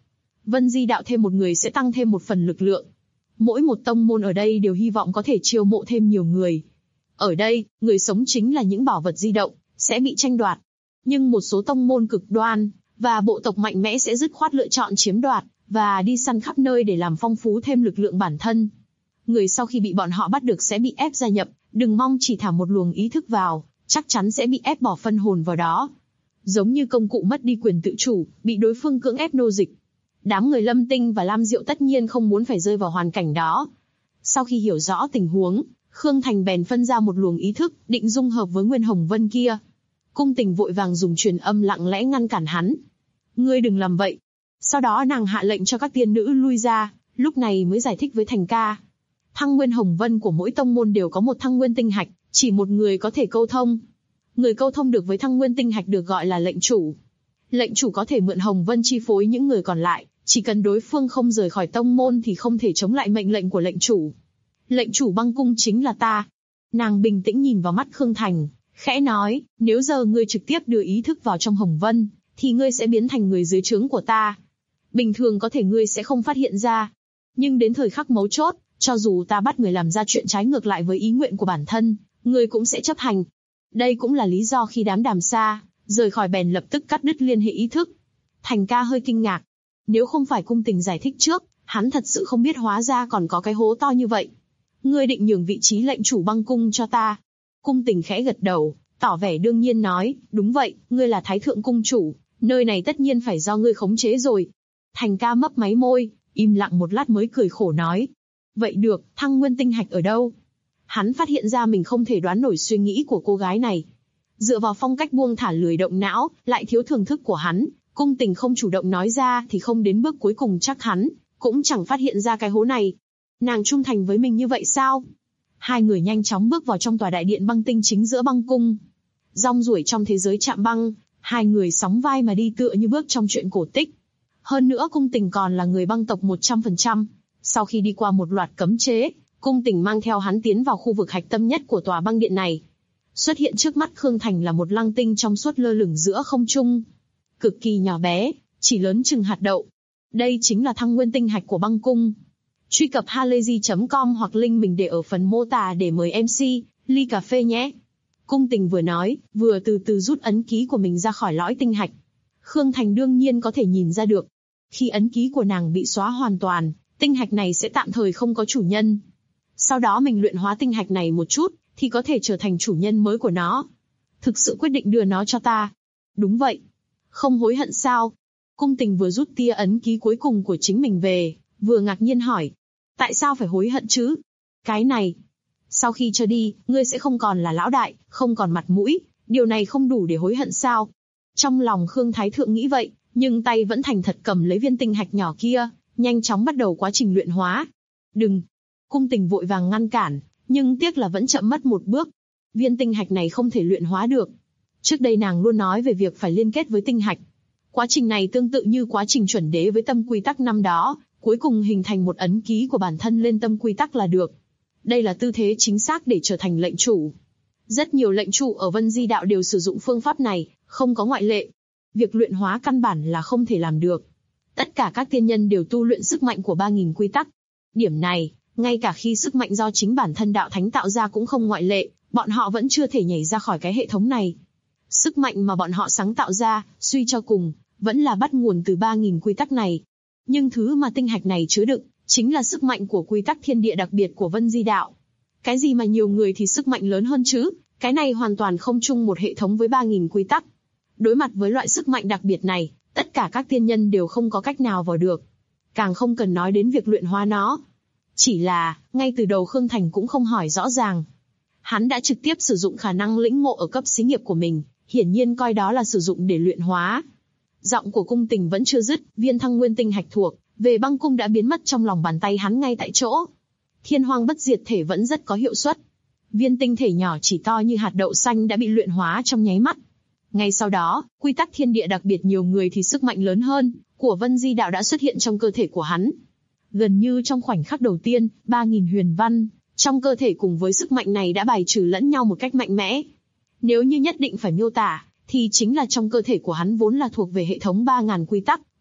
Vân Di đạo thêm một người sẽ tăng thêm một phần lực lượng. Mỗi một tông môn ở đây đều hy vọng có thể chiêu mộ thêm nhiều người. Ở đây, người sống chính là những bảo vật di động, sẽ bị tranh đoạt. Nhưng một số tông môn cực đoan, và bộ tộc mạnh mẽ sẽ dứt khoát lựa chọn chiếm đoạt, và đi săn khắp nơi để làm phong phú thêm lực lượng bản thân. Người sau khi bị bọn họ bắt được sẽ bị ép gia nhập, đừng mong chỉ thả một luồng ý thức vào, chắc chắn sẽ bị ép bỏ phân hồn vào đó. Giống như công cụ mất đi quyền tự chủ, bị đối phương cưỡng ép nô dịch. Đám người Lâm Tinh và Lam Diệu tất nhiên không muốn phải rơi vào hoàn cảnh đó. Sau khi hiểu rõ tình huống, Khương Thành bèn phân ra một luồng ý thức, định dung hợp với Nguyên Hồng Vân kia. Cung Tình vội vàng dùng truyền âm lặng lẽ ngăn cản hắn. Ngươi đừng làm vậy. Sau đó nàng hạ lệnh cho các tiên nữ lui ra, lúc này mới giải thích với Thành ca. Thăng Nguyên Hồng Vân của mỗi tông môn đều có một thăng nguyên tinh hạch, chỉ một người có thể câu thông. Người câu thông được với thăng nguyên tinh hạch được gọi là lệnh chủ. Lệnh chủ có thể mượn Hồng Vân chi phối những người còn lại, chỉ cần đối phương không rời khỏi tông môn thì không thể chống lại mệnh lệnh của lệnh chủ. Lệnh chủ băng cung chính là ta. Nàng bình tĩnh nhìn vào mắt Khương Thành, khẽ nói, nếu giờ ngươi trực tiếp đưa ý thức vào trong Hồng Vân, thì ngươi sẽ biến thành người dưới trướng của ta. Bình thường có thể ngươi sẽ không phát hiện ra. Nhưng đến thời khắc mấu chốt, cho dù ta bắt người làm ra chuyện trái ngược lại với ý nguyện của bản thân, ngươi cũng sẽ chấp hành. Đây cũng là lý do khi đám Đàm Sa rời khỏi bèn lập tức cắt đứt liên hệ ý thức. Thành ca hơi kinh ngạc. Nếu không phải Cung Tình giải thích trước, hắn thật sự không biết hóa ra còn có cái hố to như vậy. Ngươi định nhường vị trí lệnh chủ băng cung cho ta? Cung Tình khẽ gật đầu, tỏ vẻ đương nhiên nói, đúng vậy, ngươi là Thái Thượng Cung chủ, nơi này tất nhiên phải do ngươi khống chế rồi. Thành ca mấp máy môi, im lặng một lát mới cười khổ nói. Vậy được, thăng nguyên tinh hạch ở đâu? Hắn phát hiện ra mình không thể đoán nổi suy nghĩ của cô gái này. Dựa vào phong cách buông thả lười động não, lại thiếu thưởng thức của hắn, Cung Tình không chủ động nói ra thì không đến bước cuối cùng chắc hắn cũng chẳng phát hiện ra cái hố này. Nàng trung thành với mình như vậy sao? Hai người nhanh chóng bước vào trong tòa đại điện băng tinh chính giữa băng cung. Rong ruổi trong thế giới chạm băng, hai người sóng vai mà đi tựa như bước trong truyện cổ tích. Hơn nữa Cung Tình còn là người băng tộc 100%. Sau khi đi qua một loạt cấm chế, Cung Tình mang theo hắn tiến vào khu vực hạch tâm nhất của tòa băng điện này. Xuất hiện trước mắt Khương Thành là một lăng tinh trong suốt lơ lửng giữa không trung. Cực kỳ nhỏ bé, chỉ lớn chừng hạt đậu. Đây chính là thăng nguyên tinh hạch của băng cung. Truy cập halayzi.com hoặc link mình để ở phần mô tả để mời MC, ly cà phê nhé. Cung Tình vừa nói, vừa từ từ rút ấn ký của mình ra khỏi lõi tinh hạch. Khương Thành đương nhiên có thể nhìn ra được. Khi ấn ký của nàng bị xóa hoàn toàn, tinh hạch này sẽ tạm thời không có chủ nhân. Sau đó mình luyện hóa tinh hạch này một chút, thì có thể trở thành chủ nhân mới của nó. Thực sự quyết định đưa nó cho ta. Đúng vậy. Không hối hận sao? Cung Tình vừa rút tia ấn ký cuối cùng của chính mình về, vừa ngạc nhiên hỏi. Tại sao phải hối hận chứ? Cái này. Sau khi cho đi, ngươi sẽ không còn là lão đại, không còn mặt mũi, điều này không đủ để hối hận sao? Trong lòng Khương Thái Thượng nghĩ vậy, nhưng tay vẫn thành thật cầm lấy viên tinh hạch nhỏ kia, nhanh chóng bắt đầu quá trình luyện hóa. Đừng! Cung Tình vội vàng ngăn cản, nhưng tiếc là vẫn chậm mất một bước. Viên tinh hạch này không thể luyện hóa được. Trước đây nàng luôn nói về việc phải liên kết với tinh hạch. Quá trình này tương tự như quá trình chuẩn đế với tâm quy tắc năm đó, cuối cùng hình thành một ấn ký của bản thân lên tâm quy tắc là được. Đây là tư thế chính xác để trở thành lệnh chủ. Rất nhiều lệnh chủ ở Vân Di đạo đều sử dụng phương pháp này, không có ngoại lệ. Việc luyện hóa căn bản là không thể làm được. Tất cả các tiên nhân đều tu luyện sức mạnh của 3.000 quy tắc. Điểm này, ngay cả khi sức mạnh do chính bản thân đạo thánh tạo ra cũng không ngoại lệ, bọn họ vẫn chưa thể nhảy ra khỏi cái hệ thống này. Sức mạnh mà bọn họ sáng tạo ra, suy cho cùng, vẫn là bắt nguồn từ 3.000 quy tắc này. Nhưng thứ mà tinh hạch này chứa đựng, chính là sức mạnh của quy tắc thiên địa đặc biệt của Vân Di đạo. Cái gì mà nhiều người thì sức mạnh lớn hơn chứ, cái này hoàn toàn không chung một hệ thống với 3.000 quy tắc. Đối mặt với loại sức mạnh đặc biệt này, tất cả các tiên nhân đều không có cách nào vào được. Càng không cần nói đến việc luyện hóa nó. Chỉ là, ngay từ đầu Khương Thành cũng không hỏi rõ ràng. Hắn đã trực tiếp sử dụng khả năng lĩnh ngộ ở cấp xí nghiệp của mình, hiển nhiên coi đó là sử dụng để luyện hóa. Giọng của Cung Tình vẫn chưa dứt, viên thăng nguyên tinh hạch thuộc về băng cung đã biến mất trong lòng bàn tay hắn ngay tại chỗ. Thiên hoang bất diệt thể vẫn rất có hiệu suất. Viên tinh thể nhỏ chỉ to như hạt đậu xanh đã bị luyện hóa trong nháy mắt. Ngay sau đó, quy tắc thiên địa đặc biệt nhiều người thì sức mạnh lớn hơn của Vân Di đạo đã xuất hiện trong cơ thể của hắn. Gần như trong khoảnh khắc đầu tiên, 3.000 huyền văn trong cơ thể cùng với sức mạnh này đã bài trừ lẫn nhau một cách mạnh mẽ. Nếu như nhất định phải miêu tả, thì chính là trong cơ thể của hắn vốn là thuộc về hệ thống 3.000 quy tắc,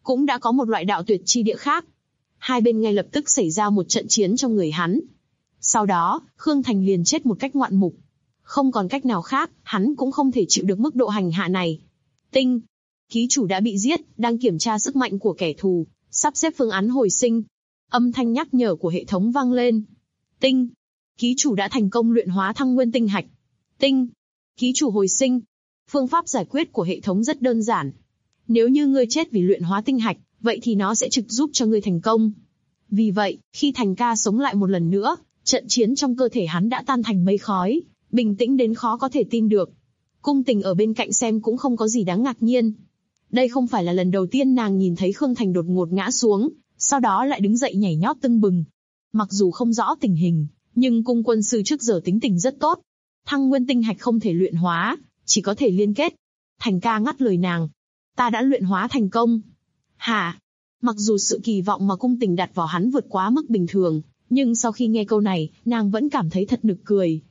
cũng đã có một loại đạo tuyệt chi địa khác. Hai bên ngay lập tức xảy ra một trận chiến trong người hắn. Sau đó, Khương Thành liền chết một cách ngoạn mục. Không còn cách nào khác, hắn cũng không thể chịu được mức độ hành hạ này. Tinh, ký chủ đã bị giết, đang kiểm tra sức mạnh của kẻ thù, sắp xếp phương án hồi sinh. Âm thanh nhắc nhở của hệ thống vang lên. Tinh, ký chủ đã thành công luyện hóa thăng nguyên tinh hạch. Tinh, ký chủ hồi sinh. Phương pháp giải quyết của hệ thống rất đơn giản. Nếu như ngươi chết vì luyện hóa tinh hạch, vậy thì nó sẽ trực giúp cho ngươi thành công. Vì vậy, khi Thành ca sống lại một lần nữa, trận chiến trong cơ thể hắn đã tan thành mây khói, bình tĩnh đến khó có thể tin được. Cung Tình ở bên cạnh xem cũng không có gì đáng ngạc nhiên. Đây không phải là lần đầu tiên nàng nhìn thấy Khương Thành đột ngột ngã xuống, sau đó lại đứng dậy nhảy nhót tưng bừng. Mặc dù không rõ tình hình, nhưng cung quân sư trước giờ tính tình rất tốt. Thăng nguyên tinh hạch không thể luyện hóa, chỉ có thể liên kết. Thành ca ngắt lời nàng. Ta đã luyện hóa thành công. Hả? Mặc dù sự kỳ vọng mà cung Tình đặt vào hắn vượt quá mức bình thường, nhưng sau khi nghe câu này, nàng vẫn cảm thấy thật nực cười.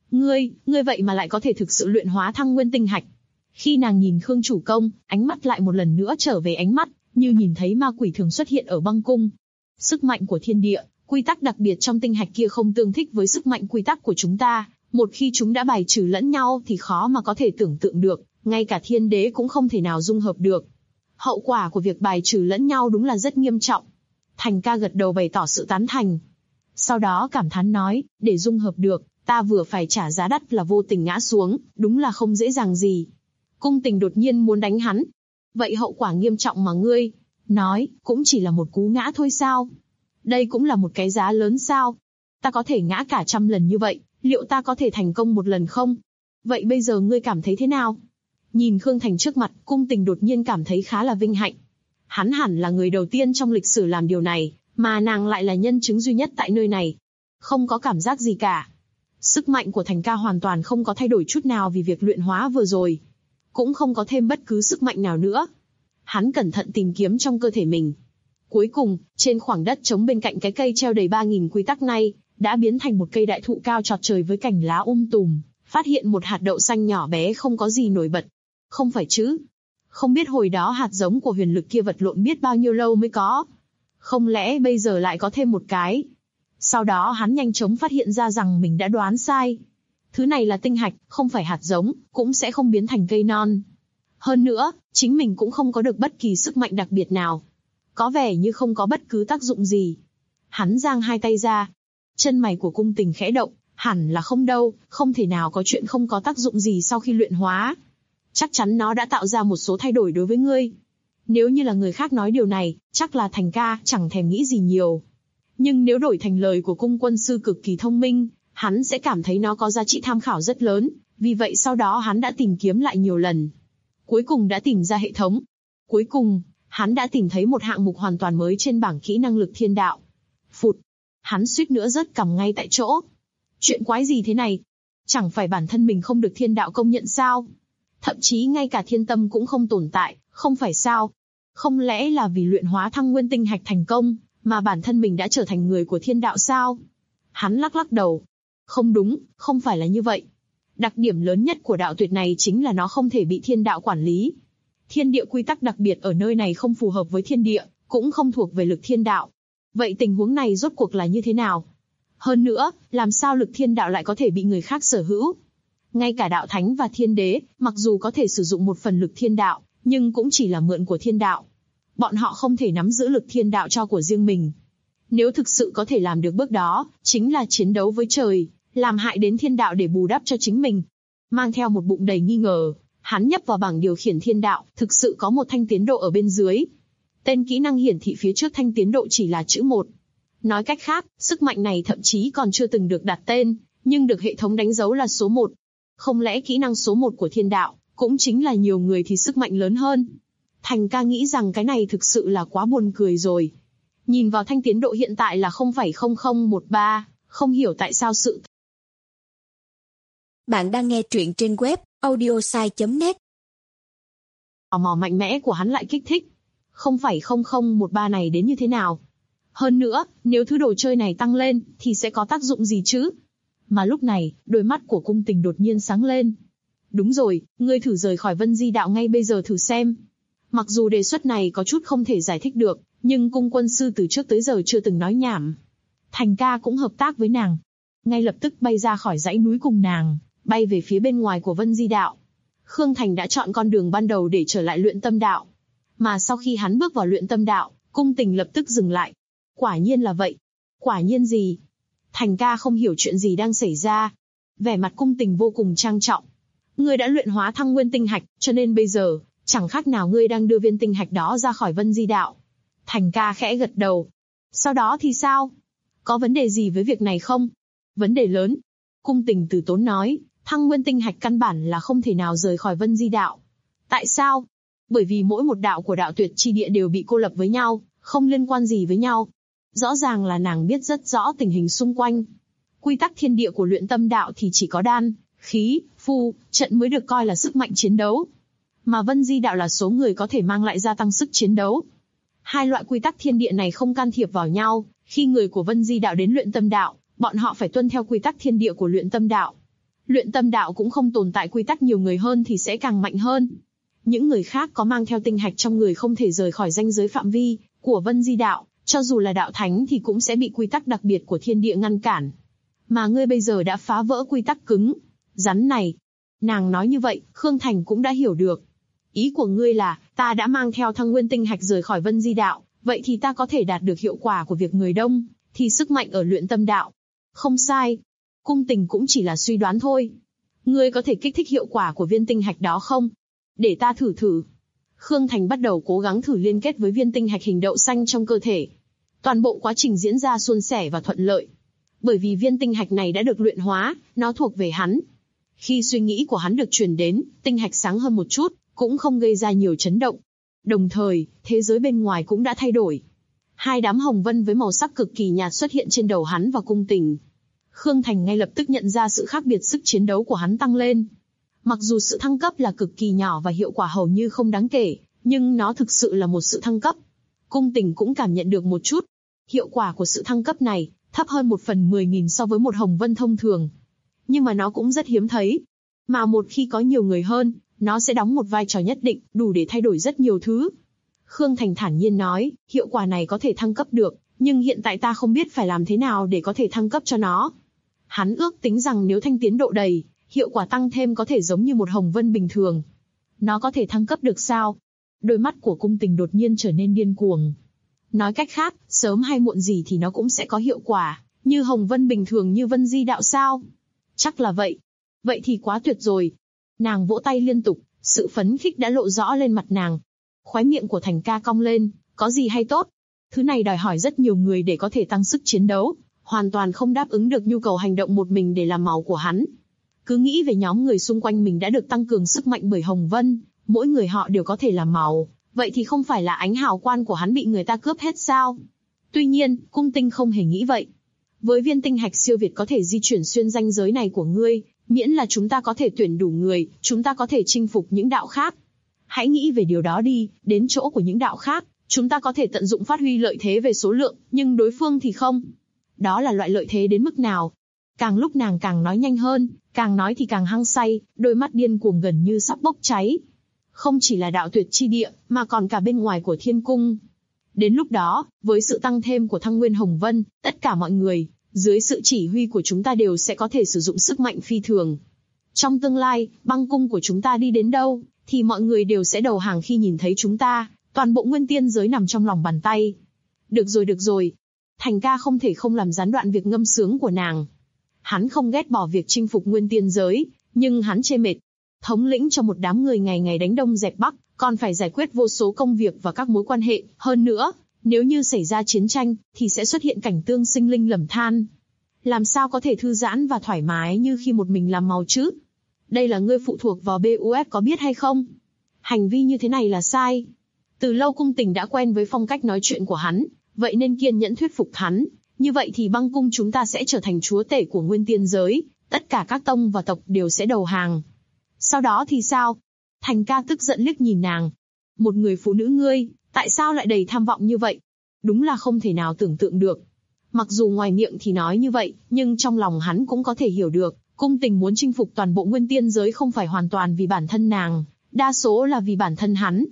Ngươi vậy mà lại có thể thực sự luyện hóa thăng nguyên tinh hạch. Khi nàng nhìn Khương chủ công, ánh mắt lại một lần nữa trở về ánh mắt, như nhìn thấy ma quỷ thường xuất hiện ở băng cung. Sức mạnh của thiên địa, quy tắc đặc biệt trong tinh hạch kia không tương thích với sức mạnh quy tắc của chúng ta. Một khi chúng đã bài trừ lẫn nhau thì khó mà có thể tưởng tượng được, ngay cả thiên đế cũng không thể nào dung hợp được. Hậu quả của việc bài trừ lẫn nhau đúng là rất nghiêm trọng. Thành ca gật đầu bày tỏ sự tán thành. Sau đó cảm thán nói, để dung hợp được, ta vừa phải trả giá đắt là vô tình ngã xuống, đúng là không dễ dàng gì. Cung Tình đột nhiên muốn đánh hắn. Vậy hậu quả nghiêm trọng mà ngươi nói, cũng chỉ là một cú ngã thôi sao? Đây cũng là một cái giá lớn sao? Ta có thể ngã cả 100 lần như vậy, liệu ta có thể thành công một lần không? Vậy bây giờ ngươi cảm thấy thế nào? Nhìn Khương Thành trước mặt, Cung Tình đột nhiên cảm thấy khá là vinh hạnh. Hắn hẳn là người đầu tiên trong lịch sử làm điều này, mà nàng lại là nhân chứng duy nhất tại nơi này. Không có cảm giác gì cả. Sức mạnh của Thành ca hoàn toàn không có thay đổi chút nào vì việc luyện hóa vừa rồi. Cũng không có thêm bất cứ sức mạnh nào nữa. Hắn cẩn thận tìm kiếm trong cơ thể mình. Cuối cùng, trên khoảng đất trống bên cạnh cái cây treo đầy 3.000 quy tắc này, đã biến thành một cây đại thụ cao chót trời với cành lá tùm, phát hiện một hạt đậu xanh nhỏ bé không có gì nổi bật. Không phải chứ? Không biết hồi đó hạt giống của huyền lực kia vật lộn biết bao nhiêu lâu mới có. Không lẽ bây giờ lại có thêm một cái? Sau đó hắn nhanh chóng phát hiện ra rằng mình đã đoán sai. Thứ này là tinh hạch, không phải hạt giống, cũng sẽ không biến thành cây non. Hơn nữa, chính mình cũng không có được bất kỳ sức mạnh đặc biệt nào. Có vẻ như không có bất cứ tác dụng gì. Hắn giang hai tay ra. Chân mày của Cung Tình khẽ động, hẳn là không đâu, không thể nào có chuyện không có tác dụng gì sau khi luyện hóa. Chắc chắn nó đã tạo ra một số thay đổi đối với ngươi. Nếu như là người khác nói điều này, chắc là Thành ca chẳng thèm nghĩ gì nhiều. Nhưng nếu đổi thành lời của cung quân sư cực kỳ thông minh, hắn sẽ cảm thấy nó có giá trị tham khảo rất lớn, vì vậy sau đó hắn đã tìm kiếm lại nhiều lần. Cuối cùng đã tìm ra hệ thống. Cuối cùng, hắn đã tìm thấy một hạng mục hoàn toàn mới trên bảng kỹ năng lực thiên đạo. Phụt! Hắn suýt nữa rớt cằm ngay tại chỗ. Chuyện quái gì thế này? Chẳng phải bản thân mình không được thiên đạo công nhận sao? Thậm chí ngay cả thiên tâm cũng không tồn tại, không phải sao? Không lẽ là vì luyện hóa thăng nguyên tinh hạch thành công, mà bản thân mình đã trở thành người của thiên đạo sao? Hắn lắc lắc đầu. Không đúng, không phải là như vậy. Đặc điểm lớn nhất của đạo tuyệt này chính là nó không thể bị thiên đạo quản lý. Thiên địa quy tắc đặc biệt ở nơi này không phù hợp với thiên địa, cũng không thuộc về lực thiên đạo. Vậy tình huống này rốt cuộc là như thế nào? Hơn nữa, làm sao lực thiên đạo lại có thể bị người khác sở hữu? Ngay cả đạo thánh và thiên đế, mặc dù có thể sử dụng một phần lực thiên đạo, nhưng cũng chỉ là mượn của thiên đạo. Bọn họ không thể nắm giữ lực thiên đạo cho của riêng mình. Nếu thực sự có thể làm được bước đó, chính là chiến đấu với trời, làm hại đến thiên đạo để bù đắp cho chính mình. Mang theo một bụng đầy nghi ngờ, hắn nhấp vào bảng điều khiển thiên đạo, thực sự có một thanh tiến độ ở bên dưới. Tên kỹ năng hiển thị phía trước thanh tiến độ chỉ là chữ 1. Nói cách khác, sức mạnh này thậm chí còn chưa từng được đặt tên, nhưng được hệ thống đánh dấu là số 1. Không lẽ kỹ năng số 1 của thiên đạo, cũng chính là nhiều người thì sức mạnh lớn hơn? Thành ca nghĩ rằng cái này thực sự là quá buồn cười rồi. Nhìn vào thanh tiến độ hiện tại là 0,0013, không hiểu tại sao sự... Bạn đang nghe truyện trên web audiosai.net. Tò mò mạnh mẽ của hắn lại kích thích. 0,0013 này đến như thế nào? Hơn nữa, nếu thứ đồ chơi này tăng lên, thì sẽ có tác dụng gì chứ? Mà lúc này, đôi mắt của Cung Tình đột nhiên sáng lên. Đúng rồi, ngươi thử rời khỏi Vân Di đạo ngay bây giờ thử xem. Mặc dù đề xuất này có chút không thể giải thích được, nhưng cung quân sư từ trước tới giờ chưa từng nói nhảm. Thành ca cũng hợp tác với nàng. Ngay lập tức bay ra khỏi dãy núi cùng nàng, bay về phía bên ngoài của Vân Di Đạo. Khương Thành đã chọn con đường ban đầu để trở lại luyện tâm đạo. Mà sau khi hắn bước vào luyện tâm đạo, Cung Tình lập tức dừng lại. Quả nhiên là vậy. Quả nhiên gì? Thành ca không hiểu chuyện gì đang xảy ra. Vẻ mặt Cung Tình vô cùng trang trọng. Ngươi đã luyện hóa Thăng Nguyên tinh hạch, cho nên bây giờ, chẳng khác nào ngươi đang đưa viên tinh hạch đó ra khỏi Vân Di Đạo. Thành ca khẽ gật đầu. Sau đó thì sao? Có vấn đề gì với việc này không? Vấn đề lớn. Cung Tình từ tốn nói, Thăng Nguyên tinh hạch căn bản là không thể nào rời khỏi Vân Di Đạo. Tại sao? Bởi vì mỗi một đạo của đạo tuyệt chi địa đều bị cô lập với nhau, không liên quan gì với nhau. Rõ ràng là nàng biết rất rõ tình hình xung quanh. Quy tắc thiên địa của luyện tâm đạo thì chỉ có đan, khí, phu, trận mới được coi là sức mạnh chiến đấu. Mà Vân Di Đạo là số người có thể mang lại gia tăng sức chiến đấu. Hai loại quy tắc thiên địa này không can thiệp vào nhau, khi người của Vân Di Đạo đến luyện tâm đạo, bọn họ phải tuân theo quy tắc thiên địa của luyện tâm đạo. Luyện tâm đạo cũng không tồn tại quy tắc nhiều người hơn thì sẽ càng mạnh hơn. Những người khác có mang theo tinh hạch trong người không thể rời khỏi ranh giới phạm vi của Vân Di Đạo, cho dù là đạo thánh thì cũng sẽ bị quy tắc đặc biệt của thiên địa ngăn cản. Mà ngươi bây giờ đã phá vỡ quy tắc cứng, rắn này. Nàng nói như vậy, Khương Thành cũng đã hiểu được. Ý của ngươi là, ta đã mang theo Thăng Nguyên tinh hạch rời khỏi Vân Di Đạo, vậy thì ta có thể đạt được hiệu quả của việc người đông, thì sức mạnh ở luyện tâm đạo. Không sai. Cung Tình cũng chỉ là suy đoán thôi. Ngươi có thể kích thích hiệu quả của viên tinh hạch đó không? Để ta thử thử. Khương Thành bắt đầu cố gắng thử liên kết với viên tinh hạch hình đậu xanh trong cơ thể. Toàn bộ quá trình diễn ra suôn sẻ và thuận lợi. Bởi vì viên tinh hạch này đã được luyện hóa, nó thuộc về hắn. Khi suy nghĩ của hắn được truyền đến, tinh hạch sáng hơn một chút, cũng không gây ra nhiều chấn động. Đồng thời, thế giới bên ngoài cũng đã thay đổi. Hai đám hồng vân với màu sắc cực kỳ nhạt xuất hiện trên đầu hắn và Cung Tình. Khương Thành ngay lập tức nhận ra sự khác biệt sức chiến đấu của hắn tăng lên. Mặc dù sự thăng cấp là cực kỳ nhỏ và hiệu quả hầu như không đáng kể, nhưng nó thực sự là một sự thăng cấp. Cung Tình cũng cảm nhận được một chút. Hiệu quả của sự thăng cấp này, thấp hơn 1/10.000 so với một hồng vân thông thường. Nhưng mà nó cũng rất hiếm thấy. Mà một khi có nhiều người hơn, nó sẽ đóng một vai trò nhất định, đủ để thay đổi rất nhiều thứ. Khương Thành thản nhiên nói, hiệu quả này có thể thăng cấp được, nhưng hiện tại ta không biết phải làm thế nào để có thể thăng cấp cho nó. Hắn ước tính rằng nếu thanh tiến độ đầy, hiệu quả tăng thêm có thể giống như một hồng vân bình thường. Nó có thể thăng cấp được sao? Đôi mắt của Cung Tình đột nhiên trở nên điên cuồng. Nói cách khác, sớm hay muộn gì thì nó cũng sẽ có hiệu quả, như hồng vân bình thường như Vân Di Đạo sao? Chắc là vậy. Vậy thì quá tuyệt rồi. Nàng vỗ tay liên tục, sự phấn khích đã lộ rõ lên mặt nàng. Khóe miệng của Thành ca cong lên, có gì hay tốt? Thứ này đòi hỏi rất nhiều người để có thể tăng sức chiến đấu, hoàn toàn không đáp ứng được nhu cầu hành động một mình để làm màu của hắn. Cứ nghĩ về nhóm người xung quanh mình đã được tăng cường sức mạnh bởi hồng vân, mỗi người họ đều có thể làm màu, vậy thì không phải là ánh hào quang của hắn bị người ta cướp hết sao? Tuy nhiên, Cung Tinh không hề nghĩ vậy. Với viên tinh hạch siêu việt có thể di chuyển xuyên ranh giới này của ngươi, miễn là chúng ta có thể tuyển đủ người, chúng ta có thể chinh phục những đạo khác. Hãy nghĩ về điều đó đi, đến chỗ của những đạo khác, chúng ta có thể tận dụng phát huy lợi thế về số lượng, nhưng đối phương thì không. Đó là loại lợi thế đến mức nào? Càng lúc nàng càng nói nhanh hơn, càng nói thì càng hăng say, đôi mắt điên cuồng gần như sắp bốc cháy. Không chỉ là đạo tuyệt chi địa, mà còn cả bên ngoài của thiên cung. Đến lúc đó, với sự tăng thêm của Thăng Nguyên Hồng Vân, tất cả mọi người, dưới sự chỉ huy của chúng ta đều sẽ có thể sử dụng sức mạnh phi thường. Trong tương lai, băng cung của chúng ta đi đến đâu, thì mọi người đều sẽ đầu hàng khi nhìn thấy chúng ta, toàn bộ nguyên tiên giới nằm trong lòng bàn tay. Được rồi. Thành ca không thể không làm gián đoạn việc ngâm sướng của nàng. Hắn không ghét bỏ việc chinh phục nguyên tiên giới, nhưng hắn chê mệt. Thống lĩnh cho một đám người ngày ngày đánh đông dẹp bắc, còn phải giải quyết vô số công việc và các mối quan hệ. Hơn nữa, nếu như xảy ra chiến tranh, thì sẽ xuất hiện cảnh tương sinh linh lầm than. Làm sao có thể thư giãn và thoải mái như khi một mình làm màu chứ? Đây là ngươi phụ thuộc vào BUF có biết hay không? Hành vi như thế này là sai. Từ lâu Cung Tình đã quen với phong cách nói chuyện của hắn, vậy nên kiên nhẫn thuyết phục hắn. Như vậy thì băng cung chúng ta sẽ trở thành chúa tể của nguyên tiên giới, tất cả các tông và tộc đều sẽ đầu hàng. Sau đó thì sao? Thành ca tức giận liếc nhìn nàng. Một người phụ nữ ngươi, tại sao lại đầy tham vọng như vậy? Đúng là không thể nào tưởng tượng được. Mặc dù ngoài miệng thì nói như vậy, nhưng trong lòng hắn cũng có thể hiểu được, Cung Tình muốn chinh phục toàn bộ nguyên tiên giới không phải hoàn toàn vì bản thân nàng, đa số là vì bản thân hắn.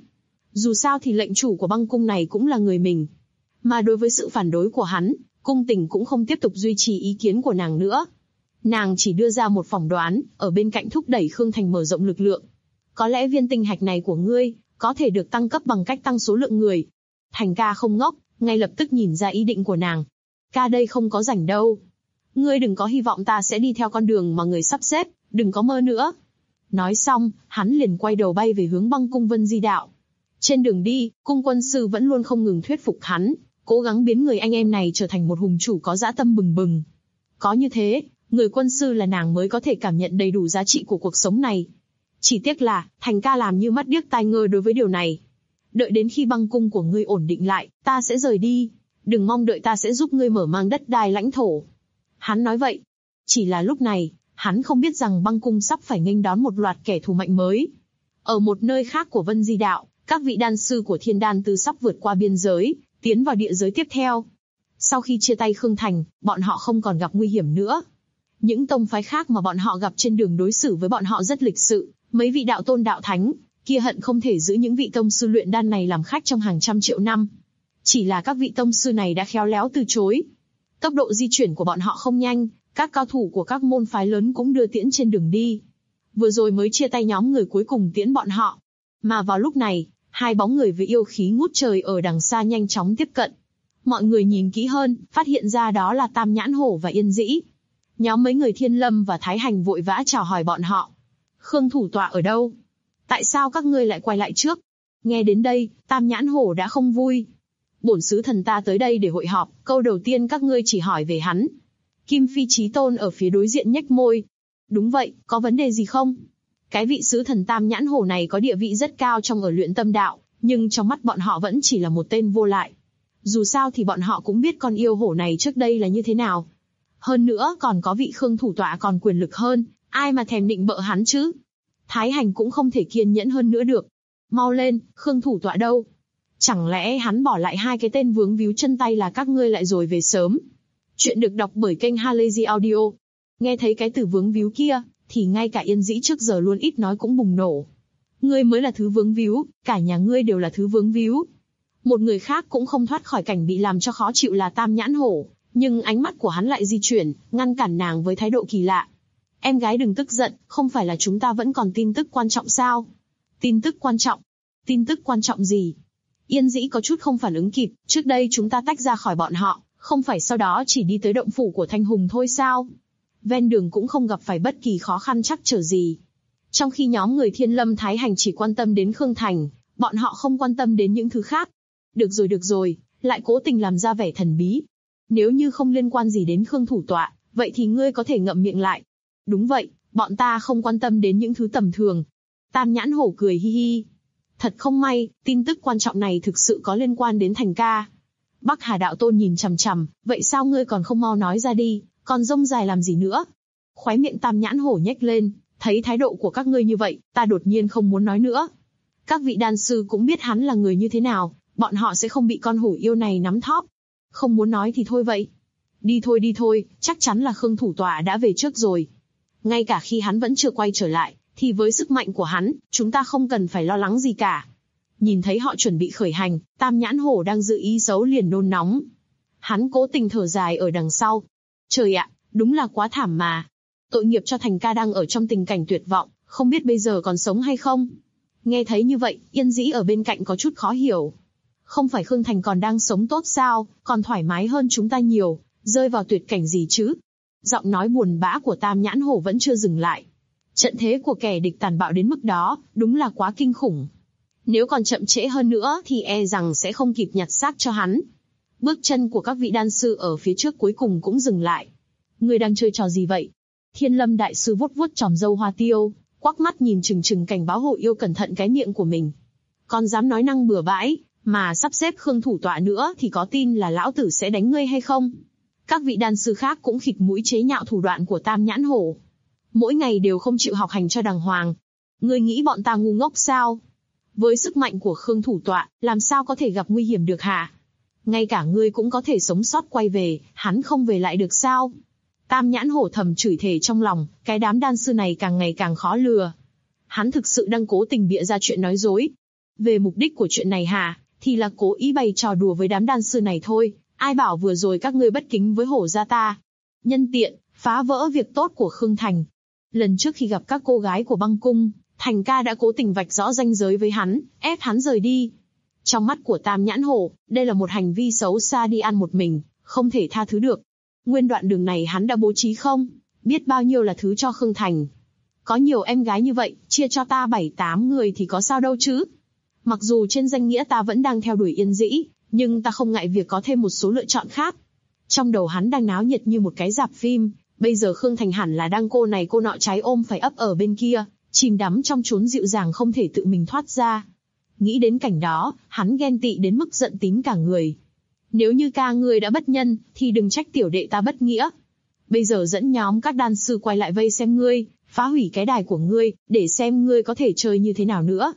Dù sao thì lệnh chủ của băng cung này cũng là người mình. Mà đối với sự phản đối của hắn, cung tình cũng không tiếp tục duy trì ý kiến của nàng nữa. Nàng chỉ đưa ra một phỏng đoán, ở bên cạnh thúc đẩy Khương Thành mở rộng lực lượng. Có lẽ viên tinh hạch này của ngươi, có thể được tăng cấp bằng cách tăng số lượng người. Thành ca không ngốc, ngay lập tức nhìn ra ý định của nàng. Ca đây không có rảnh đâu. Ngươi đừng có hy vọng ta sẽ đi theo con đường mà người sắp xếp, đừng có mơ nữa. Nói xong, hắn liền quay đầu bay về hướng băng cung Vân Di Đạo. Trên đường đi, cung quân sư vẫn luôn không ngừng thuyết phục hắn, cố gắng biến người anh em này trở thành một hùng chủ có dã tâm bừng bừng. Có như thế, người quân sư là nàng mới có thể cảm nhận đầy đủ giá trị của cuộc sống này. Chỉ tiếc là, Thành ca làm như mắt điếc tai ngơ đối với điều này. Đợi đến khi băng cung của ngươi ổn định lại, ta sẽ rời đi. Đừng mong đợi ta sẽ giúp ngươi mở mang đất đai lãnh thổ. Hắn nói vậy. Chỉ là lúc này, hắn không biết rằng băng cung sắp phải nghênh đón một loạt kẻ thù mạnh mới. Ở một nơi khác của Vân Di Đạo, các vị đan sư của Thiên Đan Tư sắp vượt qua biên giới, tiến vào địa giới tiếp theo. Sau khi chia tay Khương Thành, bọn họ không còn gặp nguy hiểm nữa. Những tông phái khác mà bọn họ gặp trên đường đối xử với bọn họ rất lịch sự, mấy vị đạo tôn đạo thánh, kia hận không thể giữ những vị tông sư luyện đan này làm khách trong hàng trăm triệu năm. Chỉ là các vị tông sư này đã khéo léo từ chối. Tốc độ di chuyển của bọn họ không nhanh, các cao thủ của các môn phái lớn cũng đưa tiễn trên đường đi. Vừa rồi mới chia tay nhóm người cuối cùng tiễn bọn họ. Mà vào lúc này, hai bóng người với yêu khí ngút trời ở đằng xa nhanh chóng tiếp cận. Mọi người nhìn kỹ hơn, phát hiện ra đó là Tam Nhãn Hổ và Yên Dĩ. Nhóm mấy người Thiên Lâm và Thái Hành vội vã chào hỏi bọn họ. Khương thủ tọa ở đâu? Tại sao các ngươi lại quay lại trước? Nghe đến đây, Tam Nhãn Hổ đã không vui. Bổn sứ thần ta tới đây để hội họp, câu đầu tiên các ngươi chỉ hỏi về hắn. Kim Phi Chí Tôn ở phía đối diện nhếch môi. Đúng vậy, có vấn đề gì không? Cái vị sứ thần Tam Nhãn Hổ này có địa vị rất cao trong ở luyện tâm đạo, nhưng trong mắt bọn họ vẫn chỉ là một tên vô lại. Dù sao thì bọn họ cũng biết con yêu hổ này trước đây là như thế nào. Hơn nữa còn có vị Khương thủ tọa còn quyền lực hơn, ai mà thèm định bợ hắn chứ? Thái Hành cũng không thể kiên nhẫn hơn nữa được. Mau lên, Khương thủ tọa đâu? Chẳng lẽ hắn bỏ lại hai cái tên vướng víu chân tay là các ngươi lại rồi về sớm? Chuyện được đọc bởi kênh Halazy Audio. Nghe thấy cái từ vướng víu kia, thì ngay cả Yên Dĩ trước giờ luôn ít nói cũng bùng nổ. Ngươi mới là thứ vướng víu, cả nhà ngươi đều là thứ vướng víu. Một người khác cũng không thoát khỏi cảnh bị làm cho khó chịu là Tam Nhãn Hổ, nhưng ánh mắt của hắn lại di chuyển, ngăn cản nàng với thái độ kỳ lạ. Em gái đừng tức giận, không phải là chúng ta vẫn còn tin tức quan trọng sao? Tin tức quan trọng? Tin tức quan trọng gì? Yên Dĩ có chút không phản ứng kịp, trước đây chúng ta tách ra khỏi bọn họ, không phải sau đó chỉ đi tới động phủ của Thanh Hùng thôi sao? Ven đường cũng không gặp phải bất kỳ khó khăn trắc trở gì. Trong khi nhóm người Thiên Lâm Thái Hành chỉ quan tâm đến Khương Thành, bọn họ không quan tâm đến những thứ khác. Được rồi, lại cố tình làm ra vẻ thần bí. Nếu như không liên quan gì đến Khương thủ tọa, vậy thì ngươi có thể ngậm miệng lại. Đúng vậy, bọn ta không quan tâm đến những thứ tầm thường. Tam Nhãn Hổ cười hi hi. Thật không may, tin tức quan trọng này thực sự có liên quan đến Thành ca. Bắc Hà đạo tôn nhìn chằm chằm, vậy sao ngươi còn không mau nói ra đi, còn rông dài làm gì nữa? Khóe miệng Tam Nhãn Hổ nhếch lên, thấy thái độ của các ngươi như vậy, ta đột nhiên không muốn nói nữa. Các vị đan sư cũng biết hắn là người như thế nào, bọn họ sẽ không bị con hổ yêu này nắm thóp. Không muốn nói thì thôi vậy. Đi thôi, chắc chắn là Khương thủ tọa đã về trước rồi. Ngay cả khi hắn vẫn chưa quay trở lại, thì với sức mạnh của hắn, chúng ta không cần phải lo lắng gì cả. Nhìn thấy họ chuẩn bị khởi hành, Tam Nhãn Hổ đang dự ý xấu liền nôn nóng. Hắn cố tình thở dài ở đằng sau. Trời ạ, đúng là quá thảm mà. Tội nghiệp cho Thành ca đang ở trong tình cảnh tuyệt vọng, không biết bây giờ còn sống hay không. Nghe thấy như vậy, Yên Dĩ ở bên cạnh có chút khó hiểu. Không phải Khương Thành còn đang sống tốt sao, còn thoải mái hơn chúng ta nhiều, rơi vào tuyệt cảnh gì chứ? Giọng nói buồn bã của Tam Nhãn Hổ vẫn chưa dừng lại. Trận thế của kẻ địch tàn bạo đến mức đó, đúng là quá kinh khủng. Nếu còn chậm trễ hơn nữa thì e rằng sẽ không kịp nhặt xác cho hắn. Bước chân của các vị đan sư ở phía trước cuối cùng cũng dừng lại. Người đang chơi trò gì vậy? Thiên Lâm đại sư vuốt vuốt chòm râu hoa tiêu, quắc mắt nhìn chừng chừng cảnh báo hộ yêu cẩn thận cái miệng của mình. Còn dám nói năng bừa bãi, mà sắp xếp Khương thủ tọa nữa thì có tin là lão tử sẽ đánh ngươi hay không? Các vị đan sư khác cũng khịt mũi chế nhạo thủ đoạn của Tam Nhãn Hổ. Mỗi ngày đều không chịu học hành cho đàng hoàng. Ngươi nghĩ bọn ta ngu ngốc sao? Với sức mạnh của Khương thủ tọa, làm sao có thể gặp nguy hiểm được hả? Ngay cả ngươi cũng có thể sống sót quay về, hắn không về lại được sao? Tam Nhãn Hổ thầm chửi thề trong lòng, cái đám đan sư này càng ngày càng khó lừa. Hắn thực sự đang cố tình bịa ra chuyện nói dối. Về mục đích của chuyện này thì là cố ý bày trò đùa với đám đan sư này thôi, ai bảo vừa rồi các ngươi bất kính với hổ gia ta. Nhân tiện, phá vỡ việc tốt của Khương Thành. Lần trước khi gặp các cô gái của băng cung, Thành ca đã cố tình vạch rõ ranh giới với hắn, ép hắn rời đi. Trong mắt của Tam Nhãn Hổ, đây là một hành vi xấu xa đi ăn một mình, không thể tha thứ được. Nguyên đoạn đường này hắn đã bố trí không biết bao nhiêu là thứ cho Khương Thành. Có nhiều em gái như vậy, chia cho ta 7-8 người thì có sao đâu chứ. Mặc dù trên danh nghĩa ta vẫn đang theo đuổi Yên Dĩ, nhưng ta không ngại việc có thêm một số lựa chọn khác. Trong đầu hắn đang náo nhiệt như một cái rạp phim, bây giờ Khương Thành hẳn là đang cô này cô nọ trái ôm phải ấp ở bên kia, chìm đắm trong chốn dịu dàng không thể tự mình thoát ra. Nghĩ đến cảnh đó, hắn ghen tị đến mức giận tím cả người. Nếu như ca ngươi đã bất nhân, thì đừng trách tiểu đệ ta bất nghĩa. Bây giờ dẫn nhóm các đan sư quay lại vây xem ngươi, phá hủy cái đài của ngươi, để xem ngươi có thể chơi như thế nào nữa.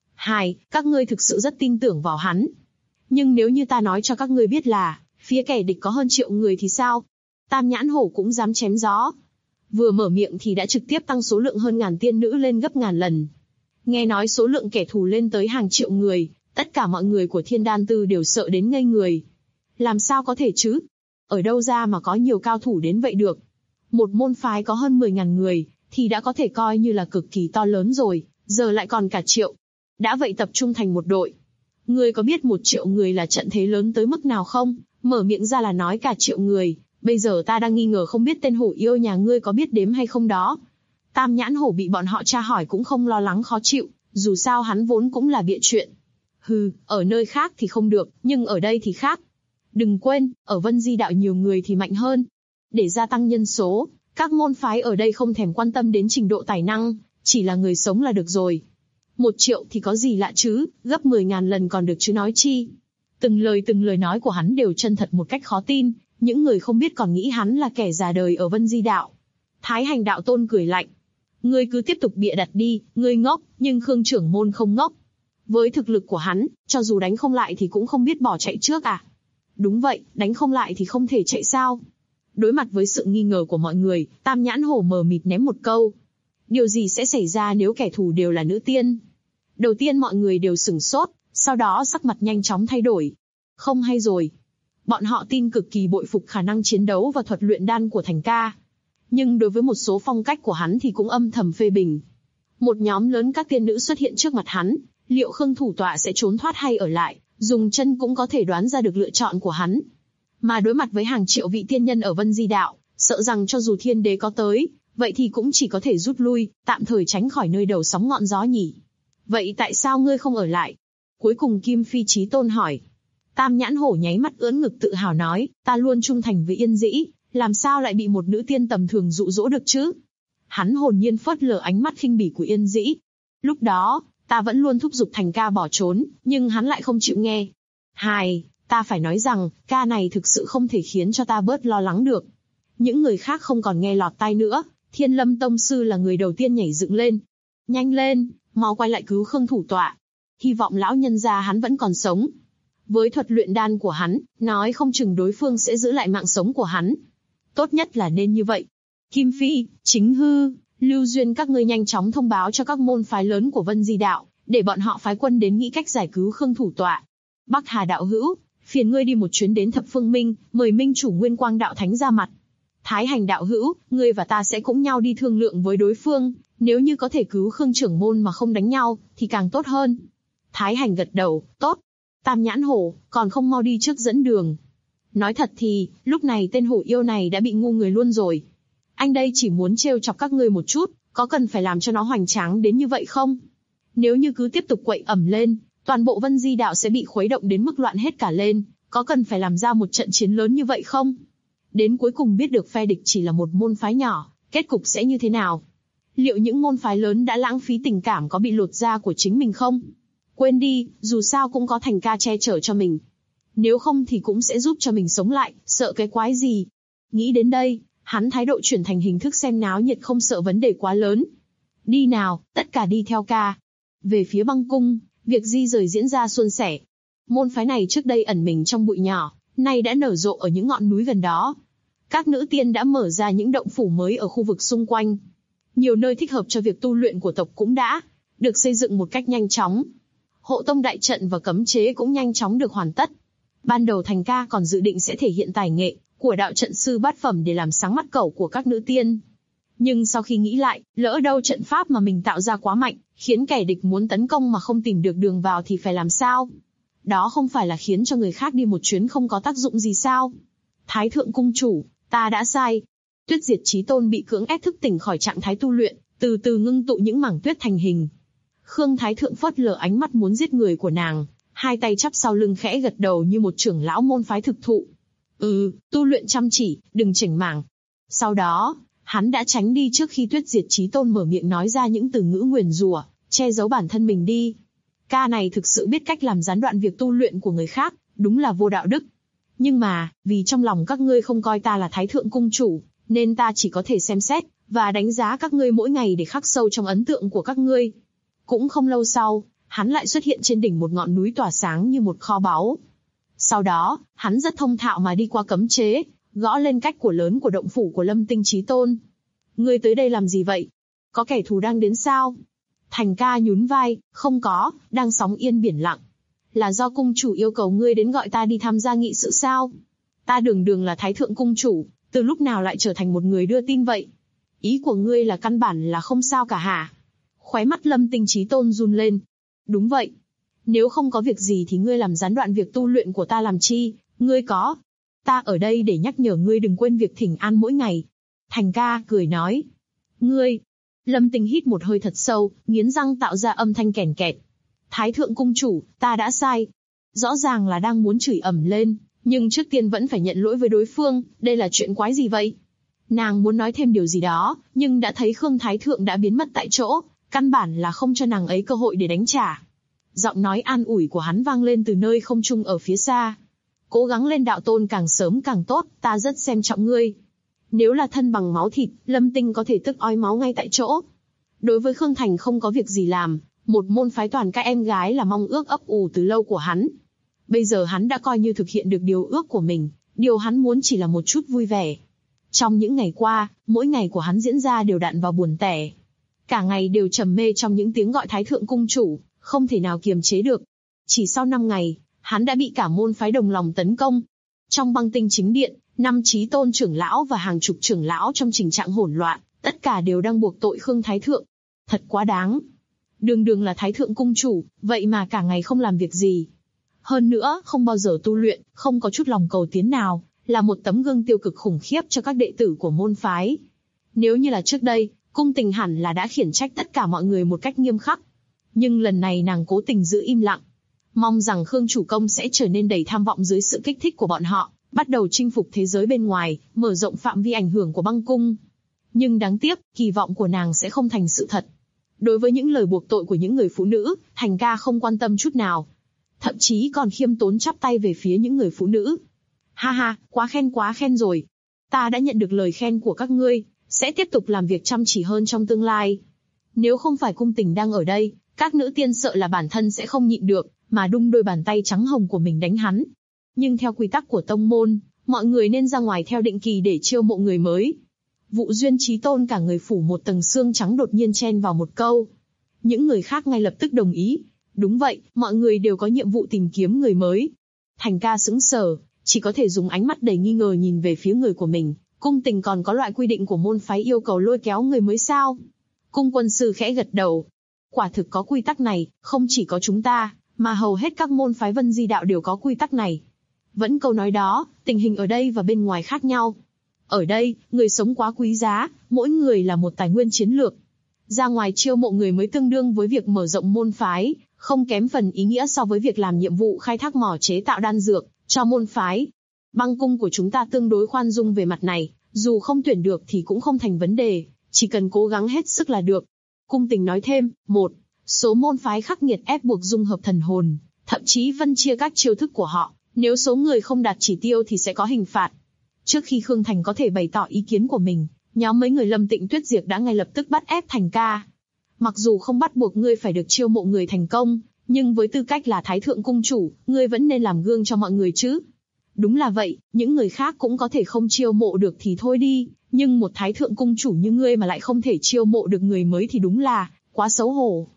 Các ngươi thực sự rất tin tưởng vào hắn. Nhưng nếu như ta nói cho các ngươi biết là, phía kẻ địch có hơn 1 triệu người thì sao? Tam Nhãn Hổ cũng dám chém gió. Vừa mở miệng thì đã trực tiếp tăng số lượng hơn ngàn tiên nữ lên gấp ngàn lần. Nghe nói số lượng kẻ thù lên tới hàng 1 triệu người, tất cả mọi người của Thiên Đan Tư đều sợ đến ngây người. Làm sao có thể chứ? Ở đâu ra mà có nhiều cao thủ đến vậy được? Một môn phái có hơn 10.000 người, thì đã có thể coi như là cực kỳ to lớn rồi, giờ lại còn cả 1 triệu. Đã vậy tập trung thành một đội. Ngươi có biết 1 triệu người là trận thế lớn tới mức nào không? Mở miệng ra là nói cả 1 triệu người. Bây giờ ta đang nghi ngờ không biết tên hổ yêu nhà ngươi có biết đếm hay không đó. Tam Nhãn Hổ bị bọn họ tra hỏi cũng không lo lắng khó chịu, dù sao hắn vốn cũng là bịa chuyện. Ở nơi khác thì không được, nhưng ở đây thì khác. Đừng quên, ở Vân Di Đạo nhiều người thì mạnh hơn. Để gia tăng nhân số, các môn phái ở đây không thèm quan tâm đến trình độ tài năng, chỉ là người sống là được rồi. 1 triệu thì có gì lạ chứ, gấp 10.000 lần còn được chứ nói chi. Từng lời nói của hắn đều chân thật một cách khó tin, những người không biết còn nghĩ hắn là kẻ già đời ở Vân Di Đạo. Thái Hành đạo tôn cười lạnh. Ngươi cứ tiếp tục bịa đặt đi, ngươi ngốc, nhưng Khương trưởng môn không ngốc. Với thực lực của hắn, cho dù đánh không lại thì cũng không biết bỏ chạy trước à? Đúng vậy, đánh không lại thì không thể chạy sao? Đối mặt với sự nghi ngờ của mọi người, Tam Nhãn Hổ mờ mịt ném một câu. Điều gì sẽ xảy ra nếu kẻ thù đều là nữ tiên? Đầu tiên mọi người đều sửng sốt, sau đó sắc mặt nhanh chóng thay đổi. Không hay rồi. Bọn họ tin cực kỳ bội phục khả năng chiến đấu và thuật luyện đan của Thành ca. Nhưng đối với một số phong cách của hắn thì cũng âm thầm phê bình. Một nhóm lớn các tiên nữ xuất hiện trước mặt hắn, liệu Khương thủ tọa sẽ trốn thoát hay ở lại, dùng chân cũng có thể đoán ra được lựa chọn của hắn. Mà đối mặt với hàng 1 triệu vị tiên nhân ở Vân Di Đạo, sợ rằng cho dù thiên đế có tới, vậy thì cũng chỉ có thể rút lui, tạm thời tránh khỏi nơi đầu sóng ngọn gió nhỉ. Vậy tại sao ngươi không ở lại? Cuối cùng Kim Phi Chí Tôn hỏi. Tam Nhãn Hổ nháy mắt ưỡn ngực tự hào nói, ta luôn trung thành với Yên Dĩ, làm sao lại bị một nữ tiên tầm thường dụ dỗ được chứ? Hắn hồn nhiên phớt lờ ánh mắt khinh bỉ của Yên Dĩ. Lúc đó, ta vẫn luôn thúc giục Thành ca bỏ trốn, nhưng hắn lại không chịu nghe. Ta phải nói rằng, ca này thực sự không thể khiến cho ta bớt lo lắng được. Những người khác không còn nghe lọt tai nữa, Thiên Lâm Tông Sư là người đầu tiên nhảy dựng lên. Nhanh lên, mau quay lại cứu Khương thủ tọa. Hy vọng lão nhân gia hắn vẫn còn sống. Với thuật luyện đan của hắn, nói không chừng đối phương sẽ giữ lại mạng sống của hắn. Tốt nhất là nên như vậy. Kim Phi, Chính Hư, Lưu Duyên các ngươi nhanh chóng thông báo cho các môn phái lớn của Vân Di Đạo, để bọn họ phái quân đến nghĩ cách giải cứu Khương thủ tọa. Bắc Hà đạo hữu, phiền ngươi đi một chuyến đến Thập Phương Minh, mời Minh chủ Nguyên Quang đạo thánh ra mặt. Thái Hành đạo hữu, ngươi và ta sẽ cùng nhau đi thương lượng với đối phương, nếu như có thể cứu Khương trưởng môn mà không đánh nhau, thì càng tốt hơn. Thái Hành gật đầu, tốt. Tam Nhãn Hổ, còn không mau đi trước dẫn đường. Nói thật thì, lúc này tên hổ yêu này đã bị ngu người luôn rồi. Anh đây chỉ muốn trêu chọc các ngươi một chút, có cần phải làm cho nó hoành tráng đến như vậy không? Nếu như cứ tiếp tục quậy ẩm lên, toàn bộ Vân Di Đạo sẽ bị khuấy động đến mức loạn hết cả lên, có cần phải làm ra một trận chiến lớn như vậy không? Đến cuối cùng biết được phe địch chỉ là một môn phái nhỏ, kết cục sẽ như thế nào? Liệu những môn phái lớn đã lãng phí tình cảm có bị lột da của chính mình không? Quên đi, dù sao cũng có Thành ca che chở cho mình. Nếu không thì cũng sẽ giúp cho mình sống lại, sợ cái quái gì? Nghĩ đến đây, hắn thái độ chuyển thành hình thức xem náo nhiệt không sợ vấn đề quá lớn. Đi nào, tất cả đi theo ca. Về phía băng cung, việc di rời diễn ra suôn sẻ. Môn phái này trước đây ẩn mình trong bụi nhỏ, nay đã nở rộ ở những ngọn núi gần đó. Các nữ tiên đã mở ra những động phủ mới ở khu vực xung quanh. Nhiều nơi thích hợp cho việc tu luyện của tộc cũng đã được xây dựng một cách nhanh chóng. hộ tông đại trận và cấm chế cũng nhanh chóng được hoàn tất. Ban đầu Thành ca còn dự định sẽ thể hiện tài nghệ của đạo trận sư bát phẩm để làm sáng mắt cẩu của các nữ tiên. Nhưng sau khi nghĩ lại, lỡ đâu trận pháp mà mình tạo ra quá mạnh, khiến kẻ địch muốn tấn công mà không tìm được đường vào thì phải làm sao? Đó không phải là khiến cho người khác đi một chuyến không có tác dụng gì sao? Thái thượng cung chủ, ta đã sai. Tuyết Diệt Chí Tôn bị cưỡng ép thức tỉnh khỏi trạng thái tu luyện, từ từ ngưng tụ những mảng tuyết thành hình. Khương Thái thượng phớt lờ ánh mắt muốn giết người của nàng, hai tay chắp sau lưng khẽ gật đầu như một trưởng lão môn phái thực thụ. Tu luyện chăm chỉ, đừng chểnh mảng. Sau đó, hắn đã tránh đi trước khi Tuyết Diệt Chí Tôn mở miệng nói ra những từ ngữ nguyền rủa, che giấu bản thân mình đi. Ca này thực sự biết cách làm gián đoạn việc tu luyện của người khác, đúng là vô đạo đức. Nhưng mà, vì trong lòng các ngươi không coi ta là Thái thượng cung chủ, nên ta chỉ có thể xem xét và đánh giá các ngươi mỗi ngày để khắc sâu trong ấn tượng của các ngươi. Cũng không lâu sau, hắn lại xuất hiện trên đỉnh một ngọn núi tỏa sáng như một kho báu. Sau đó, hắn rất thông thạo mà đi qua cấm chế, gõ lên cách của lớn của động phủ của Lâm Tinh Chí Tôn. Ngươi tới đây làm gì vậy? Có kẻ thù đang đến sao? Thành ca nhún vai, không có, đang sóng yên biển lặng. Là do cung chủ yêu cầu ngươi đến gọi ta đi tham gia nghị sự sao? Ta đường là Thái thượng cung chủ, từ lúc nào lại trở thành một người đưa tin vậy? Ý của ngươi là căn bản là không sao cả hả? Khóe mắt Lâm Tinh Chí Tôn run lên. Đúng vậy. Nếu không có việc gì thì ngươi làm gián đoạn việc tu luyện của ta làm chi? Ngươi có. Ta ở đây để nhắc nhở ngươi đừng quên việc thỉnh an mỗi ngày. Thành ca cười nói. Ngươi. Lâm Tinh hít một hơi thật sâu, nghiến răng tạo ra âm thanh kèn kẹt. Thái thượng cung chủ, ta đã sai. Rõ ràng là đang muốn chửi ầm lên, nhưng trước tiên vẫn phải nhận lỗi với đối phương, đây là chuyện quái gì vậy? Nàng muốn nói thêm điều gì đó, nhưng đã thấy Khương Thái thượng đã biến mất tại chỗ, căn bản là không cho nàng ấy cơ hội để đánh trả. Giọng nói an ủi của hắn vang lên từ nơi không trung ở phía xa. Cố gắng lên đạo tôn càng sớm càng tốt, ta rất xem trọng ngươi. Nếu là thân bằng máu thịt, Lâm Tinh có thể tức ói máu ngay tại chỗ. Đối với Khương Thành không có việc gì làm, một môn phái toàn các em gái là mong ước ấp ủ từ lâu của hắn. Bây giờ hắn đã coi như thực hiện được điều ước của mình, điều hắn muốn chỉ là một chút vui vẻ. Trong những ngày qua, mỗi ngày của hắn diễn ra đều đặn và buồn tẻ. Cả ngày đều trầm mê trong những tiếng gọi Thái thượng cung chủ, không thể nào kiềm chế được. Chỉ sau 5 ngày, hắn đã bị cả môn phái đồng lòng tấn công. Trong Băng Tinh chính điện, 5 Chí Tôn trưởng lão và hàng chục trưởng lão trong tình trạng hỗn loạn, tất cả đều đang buộc tội Khương Thái thượng. Thật quá đáng. Đường là Thái thượng cung chủ, vậy mà cả ngày không làm việc gì. Hơn nữa, không bao giờ tu luyện, không có chút lòng cầu tiến nào, là một tấm gương tiêu cực khủng khiếp cho các đệ tử của môn phái. Nếu như là trước đây, cung tình hẳn là đã khiển trách tất cả mọi người một cách nghiêm khắc. Nhưng lần này nàng cố tình giữ im lặng. Mong rằng Khương chủ công sẽ trở nên đầy tham vọng dưới sự kích thích của bọn họ, bắt đầu chinh phục thế giới bên ngoài, mở rộng phạm vi ảnh hưởng của băng cung. Nhưng đáng tiếc, kỳ vọng của nàng sẽ không thành sự thật. Đối với những lời buộc tội của những người phụ nữ, Thành ca không quan tâm chút nào. Thậm chí còn khiêm tốn chắp tay về phía những người phụ nữ. Ha ha, quá khen rồi. Ta đã nhận được lời khen của các ngươi, sẽ tiếp tục làm việc chăm chỉ hơn trong tương lai. Nếu không phải cung tình đang ở đây, các nữ tiên sợ là bản thân sẽ không nhịn được, mà đung đôi bàn tay trắng hồng của mình đánh hắn. Nhưng theo quy tắc của tông môn, mọi người nên ra ngoài theo định kỳ để chiêu mộ người mới. Vụ Duyên Chí Tôn cả người phủ một tầng xương trắng đột nhiên chen vào một câu. Những người khác ngay lập tức đồng ý. Đúng vậy, mọi người đều có nhiệm vụ tìm kiếm người mới. Thành ca sững sờ, chỉ có thể dùng ánh mắt đầy nghi ngờ nhìn về phía người của mình. Cung tình còn có loại quy định của môn phái yêu cầu lôi kéo người mới sao? Cung quân sư khẽ gật đầu. Quả thực có quy tắc này, không chỉ có chúng ta, mà hầu hết các môn phái Vân Di đạo đều có quy tắc này. Vẫn câu nói đó, tình hình ở đây và bên ngoài khác nhau. Ở đây, người sống quá quý giá, mỗi người là một tài nguyên chiến lược. Ra ngoài chiêu mộ người mới tương đương với việc mở rộng môn phái, không kém phần ý nghĩa so với việc làm nhiệm vụ khai thác mỏ chế tạo đan dược cho môn phái. Băng cung của chúng ta tương đối khoan dung về mặt này, dù không tuyển được thì cũng không thành vấn đề, chỉ cần cố gắng hết sức là được. Cung tình nói thêm, một số môn phái khắc nghiệt ép buộc dung hợp thần hồn, thậm chí phân chia các chiêu thức của họ, nếu số người không đạt chỉ tiêu thì sẽ có hình phạt. Trước khi Khương Thành có thể bày tỏ ý kiến của mình, nhóm mấy người Lâm Tịnh Tuyết Diệt đã ngay lập tức bắt ép Thành ca. Mặc dù không bắt buộc ngươi phải được chiêu mộ người thành công, nhưng với tư cách là Thái thượng cung chủ, ngươi vẫn nên làm gương cho mọi người chứ. Đúng là vậy, những người khác cũng có thể không chiêu mộ được thì thôi đi, nhưng một Thái thượng cung chủ như ngươi mà lại không thể chiêu mộ được người mới thì đúng là quá xấu hổ.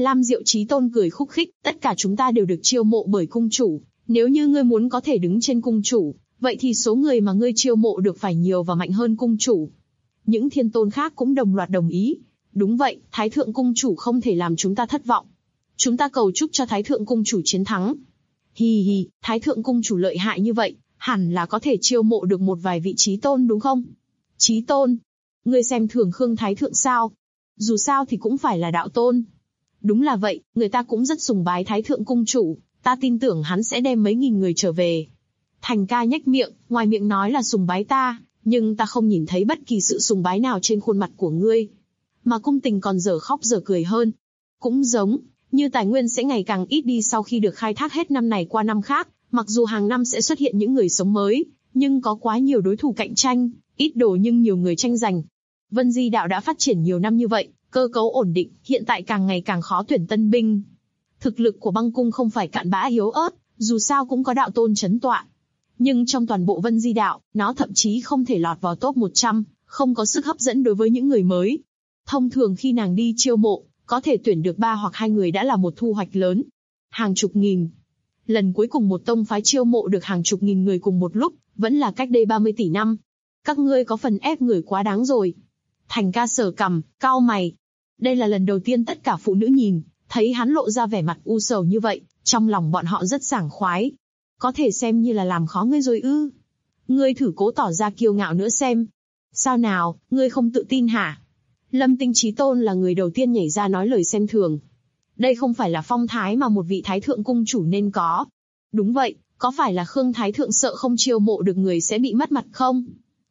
Lam Diệu Chí Tôn cười khúc khích, tất cả chúng ta đều được chiêu mộ bởi cung chủ. Nếu như ngươi muốn có thể đứng trên cung chủ, vậy thì số người mà ngươi chiêu mộ được phải nhiều và mạnh hơn cung chủ. Những thiên tôn khác cũng đồng loạt đồng ý. Đúng vậy, Thái Thượng cung chủ không thể làm chúng ta thất vọng. Chúng ta cầu chúc cho Thái Thượng cung chủ chiến thắng. Hì hì, Thái Thượng cung chủ lợi hại như vậy, hẳn là có thể chiêu mộ được một vài vị Chí Tôn đúng không? Chí Tôn? Ngươi xem thường Khương Thái Thượng sao? Dù sao thì cũng phải là đạo tôn. Đúng là vậy, người ta cũng rất sùng bái Thái Thượng cung chủ, ta tin tưởng hắn sẽ đem mấy nghìn người trở về. Thành ca nhếch miệng, ngoài miệng nói là sùng bái ta, nhưng ta không nhìn thấy bất kỳ sự sùng bái nào trên khuôn mặt của ngươi. Mà Cung Tình còn dở khóc dở cười hơn. Cũng giống như tài nguyên sẽ ngày càng ít đi sau khi được khai thác hết năm này qua năm khác, mặc dù hàng năm sẽ xuất hiện những người sống mới, nhưng có quá nhiều đối thủ cạnh tranh, ít đồ nhưng nhiều người tranh giành. Vân Di đạo đã phát triển nhiều năm như vậy, cơ cấu ổn định, hiện tại càng ngày càng khó tuyển tân binh. Thực lực của băng cung không phải cạn bã yếu ớt, dù sao cũng có đạo tôn chấn tọa. Nhưng trong toàn bộ Vân Di đạo, nó thậm chí không thể lọt vào top 100, không có sức hấp dẫn đối với những người mới. Thông thường khi nàng đi chiêu mộ, có thể tuyển được 3 hoặc 2 người đã là một thu hoạch lớn. Hàng chục nghìn. Lần cuối cùng một tông phái chiêu mộ được hàng chục nghìn người cùng một lúc, vẫn là cách đây 30 tỷ năm. Các ngươi có phần ép người quá đáng rồi. Thành ca sờ cằm, cau mày. Đây là lần đầu tiên tất cả phụ nữ nhìn, thấy hắn lộ ra vẻ mặt u sầu như vậy, trong lòng bọn họ rất sảng khoái. Có thể xem như là làm khó ngươi rồi ư? Ngươi thử cố tỏ ra kiêu ngạo nữa xem. Sao nào, ngươi không tự tin hả? Lâm Tinh Chí Tôn là người đầu tiên nhảy ra nói lời xem thường. Đây không phải là phong thái mà một vị Thái Thượng cung chủ nên có. Đúng vậy, có phải là Khương Thái Thượng sợ không chiêu mộ được người sẽ bị mất mặt không?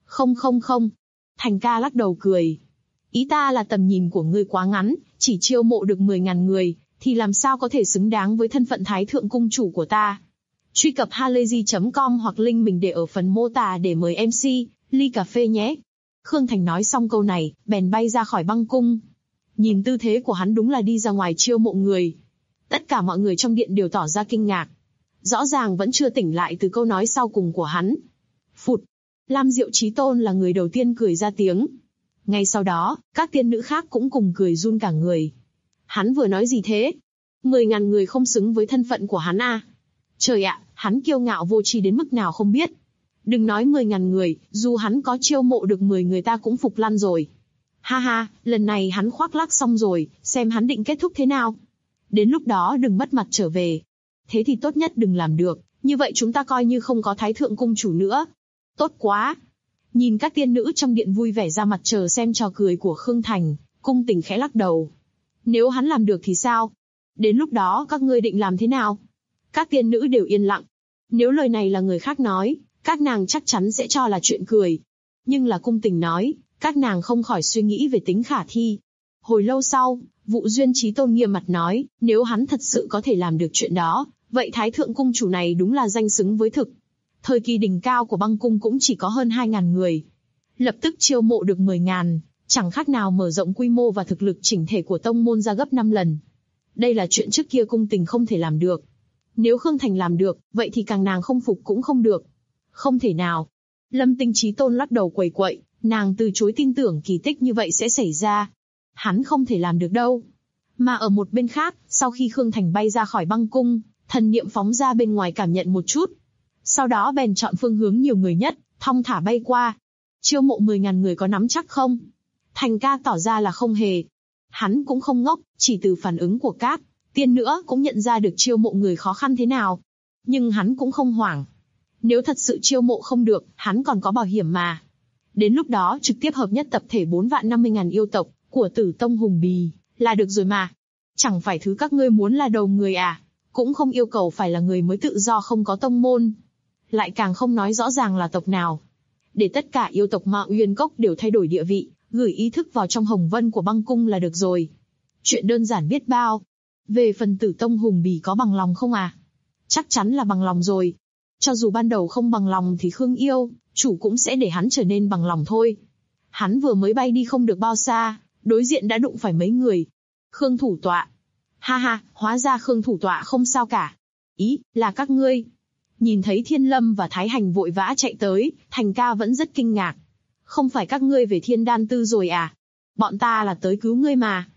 Không. Thành ca lắc đầu cười. Ý ta là tầm nhìn của ngươi quá ngắn, chỉ chiêu mộ được 10.000 người, thì làm sao có thể xứng đáng với thân phận Thái Thượng cung chủ của ta. Truy cập halayzi.com hoặc link mình để ở phần mô tả để mời MC, ly cà phê nhé. Khương Thành nói xong câu này, bèn bay ra khỏi băng cung. Nhìn tư thế của hắn đúng là đi ra ngoài chiêu mộ người. Tất cả mọi người trong điện đều tỏ ra kinh ngạc. Rõ ràng vẫn chưa tỉnh lại từ câu nói sau cùng của hắn. Phụt! Lam Diệu Chí Tôn là người đầu tiên cười ra tiếng. Ngay sau đó, các tiên nữ khác cũng cùng cười run cả người. Hắn vừa nói gì thế? 10.000 người không xứng với thân phận của hắn à? Trời ạ, hắn kiêu ngạo vô tri đến mức nào không biết. Đừng nói 10.000 người, dù hắn có chiêu mộ được 10 người ta cũng phục lăn rồi. Ha ha, lần này hắn khoác lác xong rồi, xem hắn định kết thúc thế nào. Đến lúc đó đừng mất mặt trở về. Thế thì tốt nhất đừng làm được, như vậy chúng ta coi như không có Thái Thượng cung chủ nữa. Tốt quá. Nhìn các tiên nữ trong điện vui vẻ ra mặt chờ xem trò cười của Khương Thành, Cung Tình khẽ lắc đầu. Nếu hắn làm được thì sao? Đến lúc đó các ngươi định làm thế nào? Các tiên nữ đều yên lặng. Nếu lời này là người khác nói, các nàng chắc chắn sẽ cho là chuyện cười. Nhưng là Cung Tình nói, các nàng không khỏi suy nghĩ về tính khả thi. Hồi lâu sau, Vụ Duyên Chí Tôn nghiêm mặt nói, nếu hắn thật sự có thể làm được chuyện đó, vậy Thái Thượng cung chủ này đúng là danh xứng với thực. Thời kỳ đỉnh cao của băng cung cũng chỉ có hơn 2.000 người. Lập tức chiêu mộ được 10.000, chẳng khác nào mở rộng quy mô và thực lực chỉnh thể của tông môn ra gấp 5 lần. Đây là chuyện trước kia Cung Tình không thể làm được. Nếu Khương Thành làm được, vậy thì càng nàng không phục cũng không được. Không thể nào. Lâm Tinh Chí Tôn lắc đầu quẩy quậy, nàng từ chối tin tưởng kỳ tích như vậy sẽ xảy ra. Hắn không thể làm được đâu. Mà ở một bên khác, sau khi Khương Thành bay ra khỏi băng cung, thần niệm phóng ra bên ngoài cảm nhận một chút. Sau đó bèn chọn phương hướng nhiều người nhất, thong thả bay qua. Chiêu mộ 10.000 người có nắm chắc không? Thành ca tỏ ra là không hề. Hắn cũng không ngốc, chỉ từ phản ứng của các tiên nữa cũng nhận ra được chiêu mộ người khó khăn thế nào. Nhưng hắn cũng không hoảng. Nếu thật sự chiêu mộ không được, hắn còn có bảo hiểm mà. Đến lúc đó trực tiếp hợp nhất tập thể 4.050.000 yêu tộc của Tử Tông Hùng Bì là được rồi mà. Chẳng phải thứ các ngươi muốn là đầu người à? Cũng không yêu cầu phải là người mới tự do không có tông môn. Lại càng không nói rõ ràng là tộc nào. Để tất cả yêu tộc Mạo Uyên Cốc đều thay đổi địa vị, gửi ý thức vào trong hồng vân của băng cung là được rồi. Chuyện đơn giản biết bao. Về phần Tử Tông Hùng Bì có bằng lòng không à? Chắc chắn là bằng lòng rồi. Cho dù ban đầu không bằng lòng thì Khương Yêu, chủ cũng sẽ để hắn trở nên bằng lòng thôi. Hắn vừa mới bay đi không được bao xa, đối diện đã đụng phải mấy người. Khương thủ tọa. Ha ha, hóa ra Khương thủ tọa không sao cả. Ý, là các ngươi. Nhìn thấy Thiên Lâm và Thái Hành vội vã chạy tới, Thành ca vẫn rất kinh ngạc. Không phải các ngươi về Thiên Đan Tư rồi à? Bọn ta là tới cứu ngươi mà.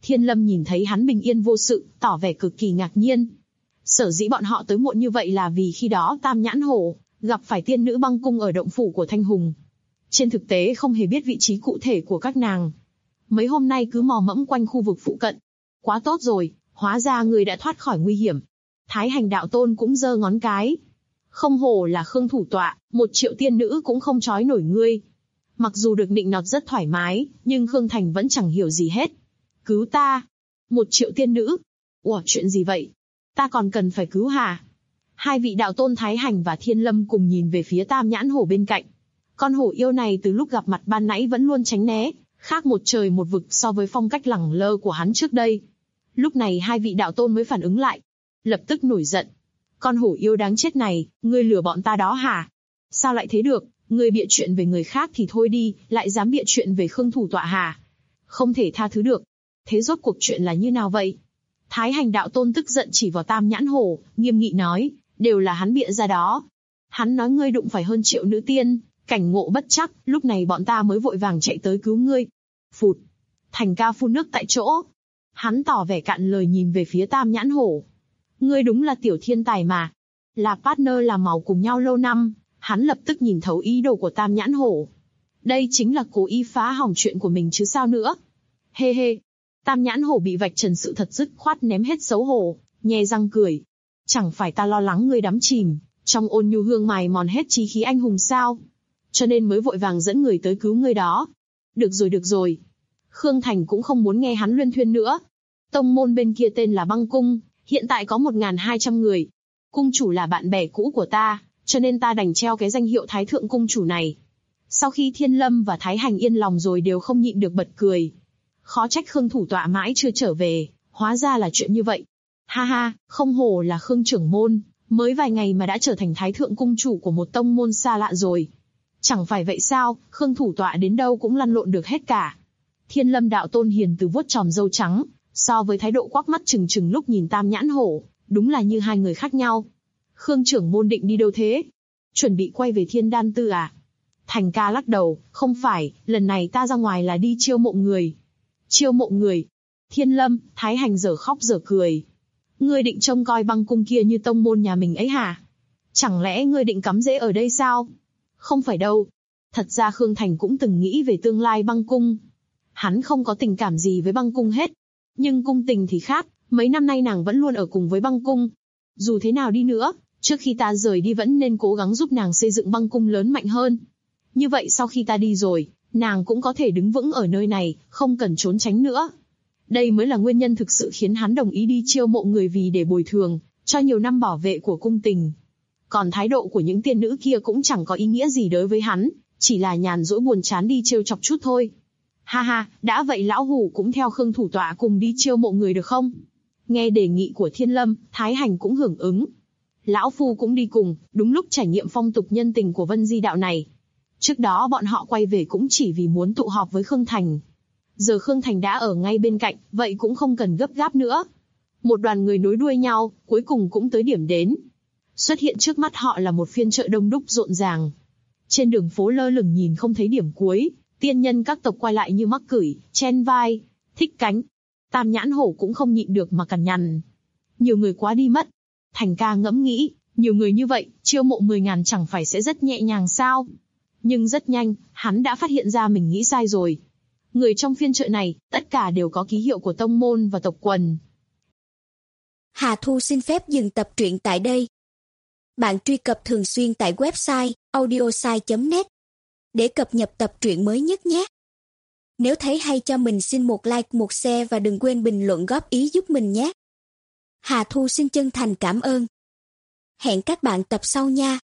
Thiên Lâm nhìn thấy hắn bình yên vô sự, tỏ vẻ cực kỳ ngạc nhiên. Sở dĩ bọn họ tới muộn như vậy là vì khi đó Tam Nhãn Hổ gặp phải tiên nữ băng cung ở động phủ của Thanh Hùng. Trên thực tế không hề biết vị trí cụ thể của các nàng. Mấy hôm nay cứ mò mẫm quanh khu vực phụ cận. Quá tốt rồi, hóa ra người đã thoát khỏi nguy hiểm. Thái Hành đạo tôn cũng giơ ngón cái. Không hổ là Khương thủ tọa, 1 triệu tiên nữ cũng không trói nổi ngươi. Mặc dù được nịnh nọt rất thoải mái, nhưng Khương Thành vẫn chẳng hiểu gì hết. Cứu ta! 1 triệu tiên nữ! Ủa, chuyện gì vậy? Ta còn cần phải cứu hả? Hai vị đạo tôn Thái Hành và Thiên Lâm cùng nhìn về phía Tam Nhãn Hổ bên cạnh. Con hổ yêu này từ lúc gặp mặt ban nãy vẫn luôn tránh né, khác một trời một vực so với phong cách lẳng lơ của hắn trước đây. Lúc này hai vị đạo tôn mới phản ứng lại. Lập tức nổi giận. Con hổ yêu đáng chết này, ngươi lừa bọn ta đó hả? Sao lại thế được, ngươi bịa chuyện về người khác thì thôi đi, lại dám bịa chuyện về Khương thủ tọa hả? Không thể tha thứ được. Thế rốt cuộc chuyện là như nào vậy? Thái Hành đạo tôn tức giận chỉ vào Tam Nhãn Hổ, nghiêm nghị nói, đều là hắn bịa ra đó. Hắn nói ngươi đụng phải hơn 1 triệu nữ tiên, cảnh ngộ bất chắc, lúc này bọn ta mới vội vàng chạy tới cứu ngươi. Phụt! Thành ca phun nước tại chỗ. Hắn tỏ vẻ cạn lời nhìn về phía Tam Nhãn Hổ. Ngươi đúng là tiểu thiên tài mà. Là partner làm màu cùng nhau lâu năm, hắn lập tức nhìn thấu ý đồ của Tam Nhãn Hổ. Đây chính là cố ý phá hỏng chuyện của mình chứ sao nữa. Hê hê. Tam Nhãn Hổ bị vạch trần sự thật dứt khoát ném hết xấu hổ, nhe răng cười. Chẳng phải ta lo lắng ngươi đắm chìm, trong ôn nhu hương mài mòn hết chí khí anh hùng sao? Cho nên mới vội vàng dẫn người tới cứu ngươi đó. Được rồi. Khương Thành cũng không muốn nghe hắn luyên thuyên nữa. Tông môn bên kia tên là Băng Cung, hiện tại có 1.200 người. Cung chủ là bạn bè cũ của ta, cho nên ta đành treo cái danh hiệu Thái Thượng Cung chủ này. Sau khi Thiên Lâm và Thái Hành yên lòng rồi đều không nhịn được bật cười. Khó trách Khương thủ tọa mãi chưa trở về, hóa ra là chuyện như vậy. Ha ha, không hổ là Khương trưởng môn, mới vài ngày mà đã trở thành Thái Thượng Cung chủ của một tông môn xa lạ rồi. Chẳng phải vậy sao, Khương thủ tọa đến đâu cũng lăn lộn được hết cả. Thiên Lâm đạo tôn hiền từ vuốt chòm râu trắng, so với thái độ quắc mắt trừng trừng lúc nhìn Tam Nhãn Hổ, đúng là như hai người khác nhau. Khương trưởng môn định đi đâu thế? Chuẩn bị quay về Thiên Đan Tư à? Thành ca lắc đầu, không phải, lần này ta ra ngoài là đi chiêu mộ người. Chiêu mộ người? Thiên Lâm, Thái Hành dở khóc dở cười. Ngươi định trông coi Băng Cung kia như tông môn nhà mình ấy hả? Chẳng lẽ ngươi định cắm rễ ở đây sao? Không phải đâu. Thật ra Khương Thành cũng từng nghĩ về tương lai Băng Cung. Hắn không có tình cảm gì với Băng Cung hết. Nhưng cung tình thì khác, mấy năm nay nàng vẫn luôn ở cùng với Băng Cung. Dù thế nào đi nữa, trước khi ta rời đi vẫn nên cố gắng giúp nàng xây dựng Băng Cung lớn mạnh hơn. Như vậy sau khi ta đi rồi, nàng cũng có thể đứng vững ở nơi này, không cần trốn tránh nữa. Đây mới là nguyên nhân thực sự khiến hắn đồng ý đi chiêu mộ người vì để bồi thường cho nhiều năm bảo vệ của cung tình. Còn thái độ của những tiên nữ kia cũng chẳng có ý nghĩa gì đối với hắn, chỉ là nhàn rỗi buồn chán đi trêu chọc chút thôi. Ha ha, đã vậy lão hủ cũng theo Khương thủ tọa cùng đi chiêu mộ người được không? Nghe đề nghị của Thiên Lâm, Thái Hành cũng hưởng ứng. Lão phu cũng đi cùng, đúng lúc trải nghiệm phong tục nhân tình của Vân Di đạo này. Trước đó bọn họ quay về cũng chỉ vì muốn tụ họp với Khương Thành. Giờ Khương Thành đã ở ngay bên cạnh, vậy cũng không cần gấp gáp nữa. Một đoàn người nối đuôi nhau, cuối cùng cũng tới điểm đến. Xuất hiện trước mắt họ là một phiên chợ đông đúc rộn ràng. Trên đường phố lơ lửng nhìn không thấy điểm cuối, tiên nhân các tộc quay lại như mắc cửi, chen vai, thích cánh. Tam Nhãn Hổ cũng không nhịn được mà cằn nhằn. Nhiều người quá đi mất. Thành ca ngẫm nghĩ, nhiều người như vậy, chiêu mộ 10.000 chẳng phải sẽ rất nhẹ nhàng sao? Nhưng rất nhanh, hắn đã phát hiện ra mình nghĩ sai rồi. Người trong phiên chợ này, tất cả đều có ký hiệu của tông môn và tộc quần. Hà Thu xin phép dừng tập truyện tại đây. Bạn truy cập thường xuyên tại website audiosai.net để cập nhật tập truyện mới nhất nhé. Nếu thấy hay cho mình xin một like, một share và đừng quên bình luận góp ý giúp mình nhé. Hà Thu xin chân thành cảm ơn. Hẹn các bạn tập sau nha.